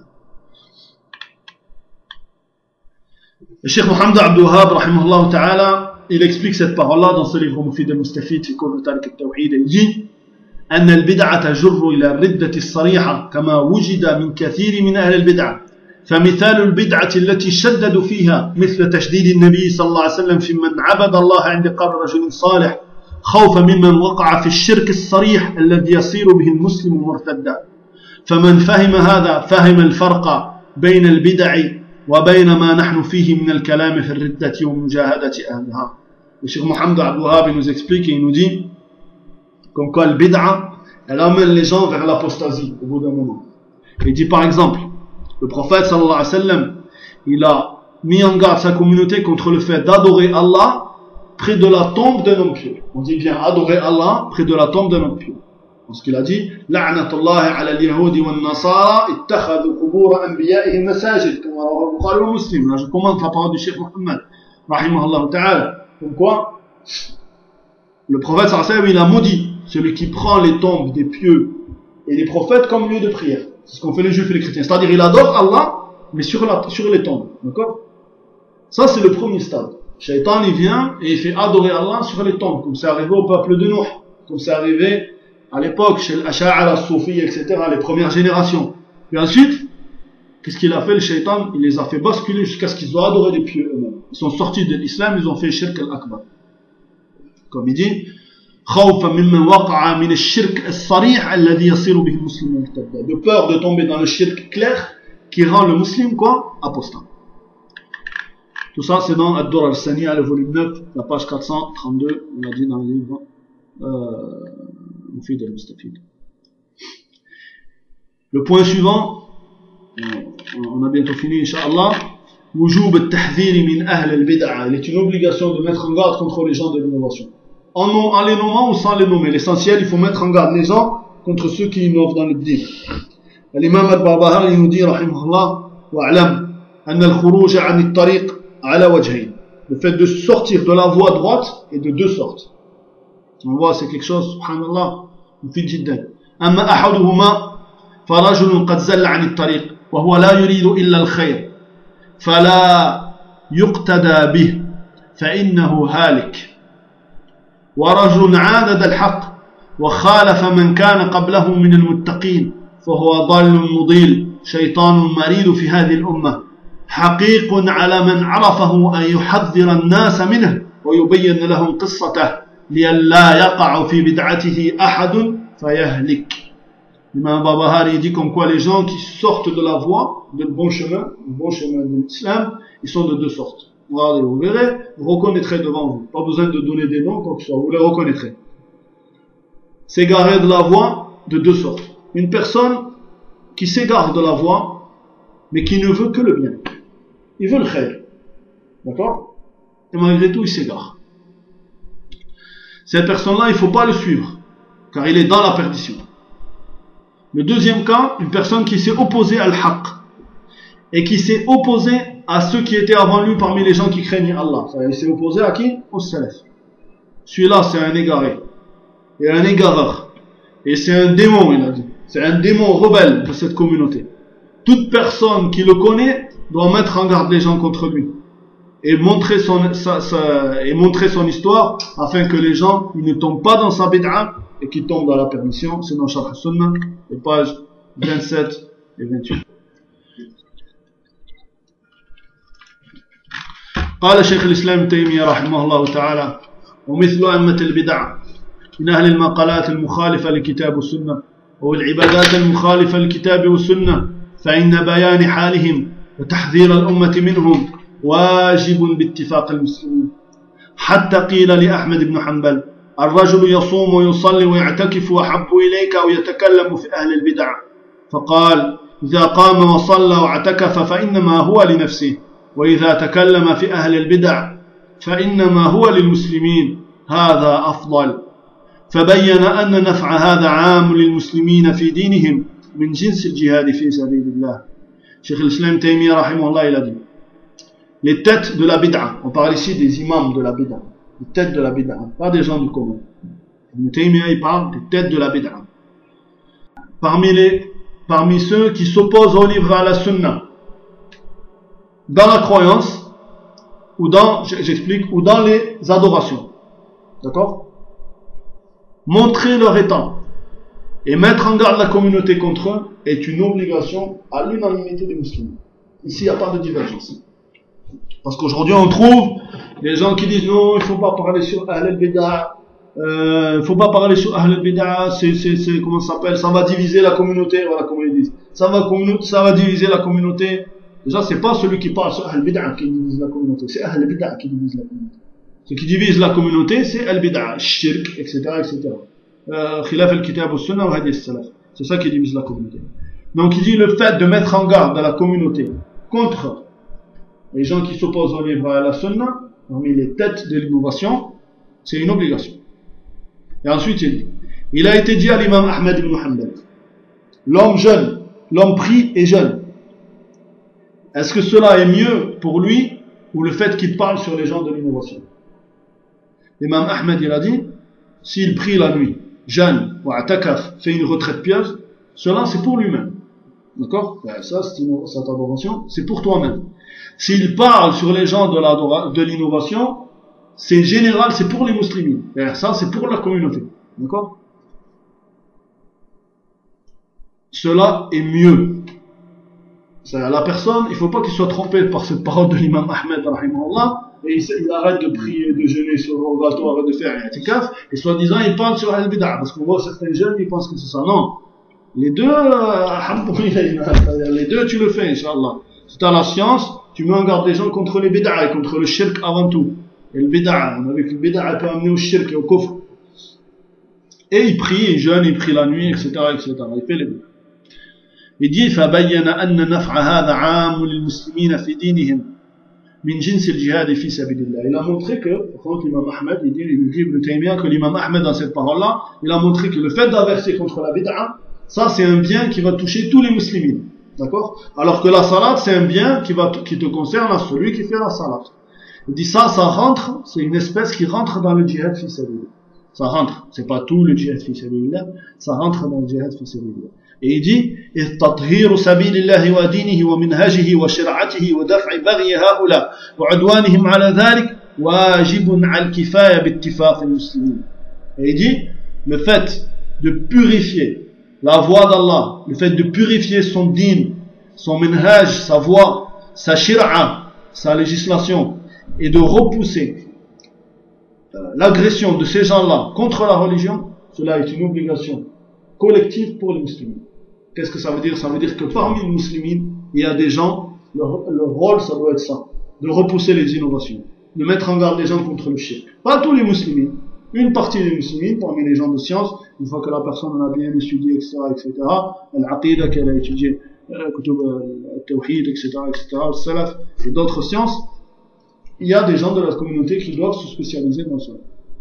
Le Cheikh Mohammed Abdul Wahhab, rahimahullah ta'ala, il explique cette parole-là dans ce livre Mufid al-Mustafid, في كل تارك التوحيد. Il dit أن البدعة تجر إلى الردة الصريحة كما وجد من كثير من أهل البدعة. فمثال البدعة التي شددوا فيها مثل تشديد النبي صلى الله عليه وسلم في من عبد الله عند قبر رجل صالح خوفا ممن وقع في الشرك الصريح الذي يصير به المسلم مرتدا. فمن فهم هذا فهم الفرق بين البدع وبين ما نحن فيه من الكلام في الردة ومجاهدة أهلها. Le Cheikh Mohammed Abdul Wahhab nous explique et il nous dit comme quoi le bid'a elle amène les gens vers l'apostasie au bout d'un moment. Il dit par exemple le prophète sallallahu alayhi wa sallam il a mis en garde sa communauté contre le fait d'adorer Allah près de la tombe d'un homme pieux. On dit bien adorer Allah près de la tombe d'un homme pieux. Parce qu'il a dit La'natullahi ala al-yahudi wa al-nasara ittakhadhu qubur anbiya'ihim masajid. Comme au Bukhari ou Muslim. Là, je commente la parole du Cheikh Mohammed. Rahimahullah ta'ala. Comme quoi, le prophète sallallahu alayhi wa sallam, il a maudit celui qui prend les tombes des pieux et des prophètes comme lieu de prière. C'est ce qu'ont fait les juifs et les chrétiens. C'est-à-dire, il adore Allah, mais sur, la, sur les tombes. D'accord? Ça, c'est le premier stade. Shaitan, il vient et il fait adorer Allah sur les tombes, comme c'est arrivé au peuple de Nuh, comme c'est arrivé à l'époque chez l'Asha'ara, Soufi, et cetera, les premières générations. Puis ensuite, qu'est-ce qu'il a fait, le Shaitan? Il les a fait basculer jusqu'à ce qu'ils ont adoré les pieux eux-mêmes. Ils sont sortis de l'islam, ils ont fait shirk al-akbar. Comme il dit, de peur de tomber dans le shirk clair qui rend le musulman quoi? Apostat. Tout ça c'est dans Ad-Dur al-Saniya, le volume neuf, la page quatre cent trente-deux, on l'a dit dans le livre Mufid al-Mustafid. Le point suivant, on a bientôt fini Inch'Allah, Wujub al-Tahdhir min ahl al-bid'a. Il est une obligation de mettre en garde contre les gens de l'innovation. En, en les nommant ou sans les nommer. L'essentiel, il faut mettre en garde les gens contre ceux qui innovent dans le din. L'imam al-Barbahari nous dit, rahimahullah, wa'alam, anna al-khuruj 'an al-tariq 'ala wajhayn. Le fait de sortir de la voie droite est de deux sortes. On voit, c'est quelque chose, subhanallah, mufid jiddan. Amma ahaduhuma, farajulun qad zalla 'an al-tariq, wa huwa la yuridu illa al-khayr, fala yuqtada bih, fa innahu halik. ورجل عاند الحق وخالف من كان قبله من المتقين فهو ضال مضيل شيطان مريد في هذه الأمة حقيق على من عرفه أن يحذر الناس منه ويبين لهم قصته لئلا يقع في بدعته أحد فيهلك. L'imam Barbahari dit comme quoi les gens qui sortent de la voie, du bon chemin, du bon chemin de l'islam, ils sont de deux sortes. Regardez, vous verrez, vous reconnaîtrez devant vous. Pas besoin de donner des noms, quoi que ce soit, vous les reconnaîtrez. S'égarer de la voie de deux sortes. Une personne qui s'égare de la voie, mais qui ne veut que le bien. Il veut le khayr. D'accord? Et malgré tout, il s'égare. Cette personne-là, il ne faut pas le suivre, car il est dans la perdition. Le deuxième cas, une personne qui s'est opposée à l'haq, et qui s'est opposé à ceux qui étaient avant lui parmi les gens qui craignaient Allah. Il s'est opposé à qui? Au salaf. Celui-là, c'est un égaré. Et un égareur. Et c'est un démon, il a dit. C'est un démon rebelle de cette communauté. Toute personne qui le connaît doit mettre en garde les gens contre lui. Et montrer son, sa, sa, et montrer son histoire afin que les gens ils ne tombent pas dans sa bid'a et qu'ils tombent dans la permission. C'est dans Sharh Sunnah, les pages vingt-sept et vingt-huit. قال شيخ الإسلام تيمية رحمه الله تعالى ومثل أئمة البدع من أهل المقالات المخالفة للكتاب والسنة والعبادات المخالفة للكتاب والسنة فإن بيان حالهم وتحذير الأمة منهم واجب باتفاق المسلمين حتى قيل لأحمد بن حنبل الرجل يصوم ويصلي ويعتكف وحب إليك أو يتكلم في أهل البدع فقال إذا قام وصلى واعتكف فإنما هو لنفسه وإذا تكلم في أهل البدع فإنما هو للمسلمين هذا أفضل فبين أن نفع هذا عام للمسلمين في دينهم من جنس الجهاد في سبيل الله. Cheikh l'Islam Taymiyyah rahimahullah il a dit les têtes de la bid'a, on parle ici des imams de la bid'a, les têtes de la bid'a, pas des gens du commun. Ibn Taymiyyah il parle des têtes de la bid'a. Parmi les parmi ceux qui s'opposent au livre à la sunna dans la croyance ou dans, j'explique, ou dans les adorations. D'accord? Montrer leur état et mettre en garde la communauté contre eux est une obligation à l'unanimité des musulmans. Ici, il n'y a pas de divergence. Parce qu'aujourd'hui, on trouve des gens qui disent non, il ne faut pas parler sur Ahl al-Bid'a, euh, il ne faut pas parler sur Ahl al-Bid'a, c'est, c'est, c'est, comment ça s'appelle, ça va diviser la communauté, voilà comment ils disent. Ça va, ça va diviser la communauté. Déjà, c'est pas celui qui parle sur Al-Bid'a qui divise la communauté, c'est Al-Bid'a qui divise la communauté. Ce qui divise la communauté, c'est Al-Bid'a, Shirk, et cetera, et cetera. Khilaf al-Kitab al-Sunnah wa Hadith al-Salaf. C'est ça qui divise la communauté. Donc, il dit le fait de mettre en garde la communauté contre les gens qui s'opposent au livre à la Sunnah, parmi les têtes de l'innovation, c'est une obligation. Et ensuite, il dit, il a été dit à l'imam Ahmed ibn Hanbal, l'homme jeune, l'homme pris et jeune, est-ce que cela est mieux pour lui ou le fait qu'il parle sur les gens de l'innovation? L'imam Ahmed, il a dit, s'il prie la nuit, jeûne, ou atakaf, fait une retraite pieuse, cela c'est pour lui-même. D'accord? Ben, ça, c'est une, cette adoration, c'est pour toi-même. S'il parle sur les gens de, la, de l'innovation, c'est général, c'est pour les musulmans. Ben, ça, c'est pour la communauté. D'accord? Cela est mieux. La personne, il ne faut pas qu'il soit trompé par cette parole de l'imam Ahmed, rahimahullah, et il, il arrête de prier, de jeûner sur le gâteau, arrête de faire un itikaf, et soi-disant, il parle sur al-bid'a, parce qu'on voit certains jeunes, ils pensent que c'est ça. Non. Les deux, les deux, tu le fais, Inch'Allah. Si tu as la science, tu mets en garde les gens contre les bid'a et contre le shirk avant tout. Et le bid'a, on a vu que le bid'a peut amener au shirk et au kufr. Et il prie, il jeûne, il prie la nuit, et cetera, et cetera. Il fait les deux. Il dit فبين أن نفع هذا عام للمسلمين في دينهم من جنس الجهاد في سبيل الله. Il a montré que, par contre, l'imam Ahmed, il dit, il dit Ibn Taymiyyah, que l'imam Ahmed dans cette parole-là, il a montré que le fait d'averser contre la bid'a, ça c'est un bien qui va toucher tous les musulmans. D'accord? Alors que la salat, c'est un bien qui va, qui te concerne à celui qui fait la salat. Il dit ça, ça rentre, c'est une espèce qui rentre dans le djihad fi sabilillah. Ça rentre, c'est pas tout le djihad fi sabilillah, ça rentre dans le djihad fi sabilillah. Et il dit تطهير سبيل الله ودينه ومنهجه وشرعته ودفع بغي هؤلاء وعدوانهم على ذلك واجب على الكفاية باتفاق المسلمين. Et il dit le fait de purifier la voie d'Allah, le fait de purifier son din, son minhaj, sa voie, sa shir'a, sa législation, et de repousser l'agression de ces gens-là contre la religion, cela est une obligation collective pour les musulmans. Qu'est-ce que ça veut dire? Ça veut dire que parmi les musulmans, il y a des gens, leur, leur rôle, ça doit être ça, de repousser les innovations, de mettre en garde les gens contre le shirk. Pas tous les musulmans, une partie des musulmans, parmi les gens de science, une fois que la personne a bien étudié, et cetera, et cetera, l'aqidah qu'elle a étudié, le tawhid, et cetera, et cetera, le salaf, et d'autres sciences, il y a des gens de la communauté qui doivent se spécialiser dans ça.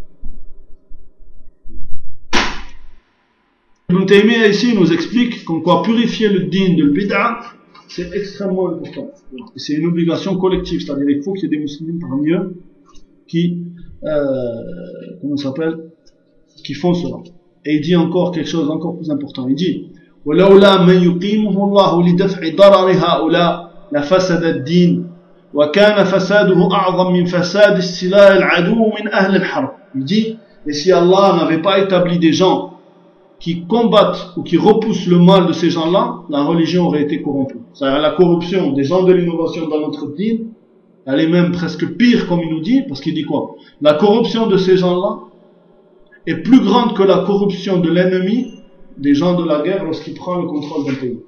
Ibn Taymiyyah ici nous explique qu'en quoi purifier le din de bid'a, c'est extrêmement important. Et c'est une obligation collective, c'est-à-dire il faut qu'il y ait des musulmans parmi eux qui, euh, comment ça s'appelle, qui font cela. Et il dit encore quelque chose encore plus important. Il dit وَلَوْلَا مَنْ يُقِيمُهُ اللَّهُ لِدَفْعِ ضَرَرِ هَؤُلَاءِ لَفَسَدَ الدِّينُ وَكَانَ فَسَادُهُ أَعْظَمْ مِنْ فَسَادِ السِّلَاحِ الْعَدُوِّ مِنْ أَهْلِ الْحَرْبِ. Il dit, et si Allah n'avait pas établi des gens qui combattent ou qui repoussent le mal de ces gens-là, la religion aurait été corrompue. C'est-à-dire la corruption des gens de l'innovation dans notre dîme, elle est même presque pire, comme il nous dit, parce qu'il dit quoi? La corruption de ces gens-là est plus grande que la corruption de l'ennemi des gens de la guerre lorsqu'il prend le contrôle d'un pays.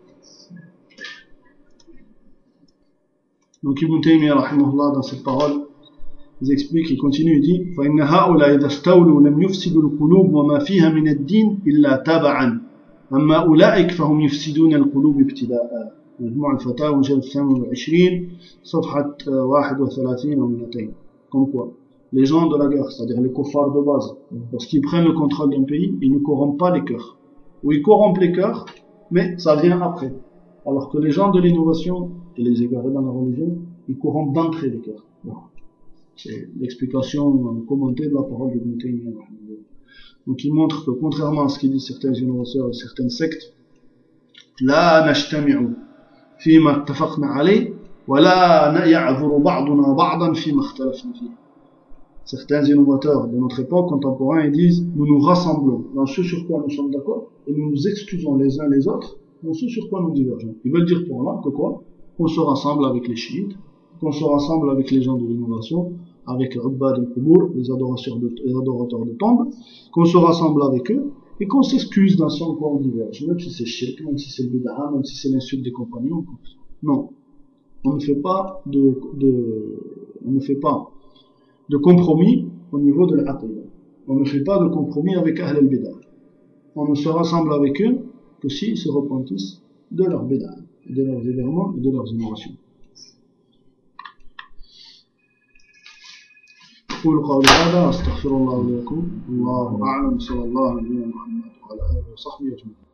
Donc Ibn Taymiyyah, rahimahullah, dans cette parole, il explique, il continue, il dit فَإِنَّ هَؤُلَاءِ إِذَا اسْتَوْلُوا لَمْ يُفْسِدُوا الْقُلُوبَ وَمَا فِيهَا مِنَ الدِّينِ إِلَّا تَبَعًا أَمَّا أُولَئِكَ فَهُمْ يُفْسِدُونَ الْقُلُوبَ ابْتِدَاءً. مجموع الفتاوى مجلد الثامن والعشرين صفحة واحد وثلاثين ومئتين. Comme quoi, les gens de la guerre, c'est-à-dire les kuffars de base, lorsqu'ils prennent le contrôle d'un pays, ils ne corrompent pas les cœurs. Ou ils corrompent les cœurs, mais ça vient après. Alors que les gens de l'innovation et les égarés dans la religion, ils corrompent d'entrée les cœurs. Voilà. C'est l'explication commentée de la parole d'Ibn Taymiyyah. Donc il montre que contrairement à ce qu'il dit certains innovateurs et certaines sectes, لا نجتمع فيما اتفقنا عليه ولا يعذر بعضنا بعضا فيما اختلفنا فيه. Certains innovateurs de notre époque contemporaine ils disent nous nous rassemblons dans ce sur quoi nous sommes d'accord et nous nous excusons les uns les autres dans ce sur quoi nous divergeons. Ils veulent dire pour là que quoi? Qu'on se rassemble avec les chiites, qu'on se rassemble avec les gens de l'innovation, avec Ubbad al-Qubur, les adorateurs de, les adorateurs de tombes, qu'on se rassemble avec eux et qu'on s'excuse dans ce quoi on diverge, même si c'est shirk, même si c'est le bid'a, même si c'est l'insulte des compagnons. Non, on ne fait pas de, de, on ne fait pas de compromis au niveau de l'aqidah. On ne fait pas de compromis avec Ahl al-Bid'a. On ne se rassemble avec eux que s'ils se repentissent de leur bid'a, de leurs événements et de leurs innovations. أقول قولي هذا أستغفر الله لكم. الله أعلم. صلى الله عليه وسلم وعلى آله وصحبه أجمعين.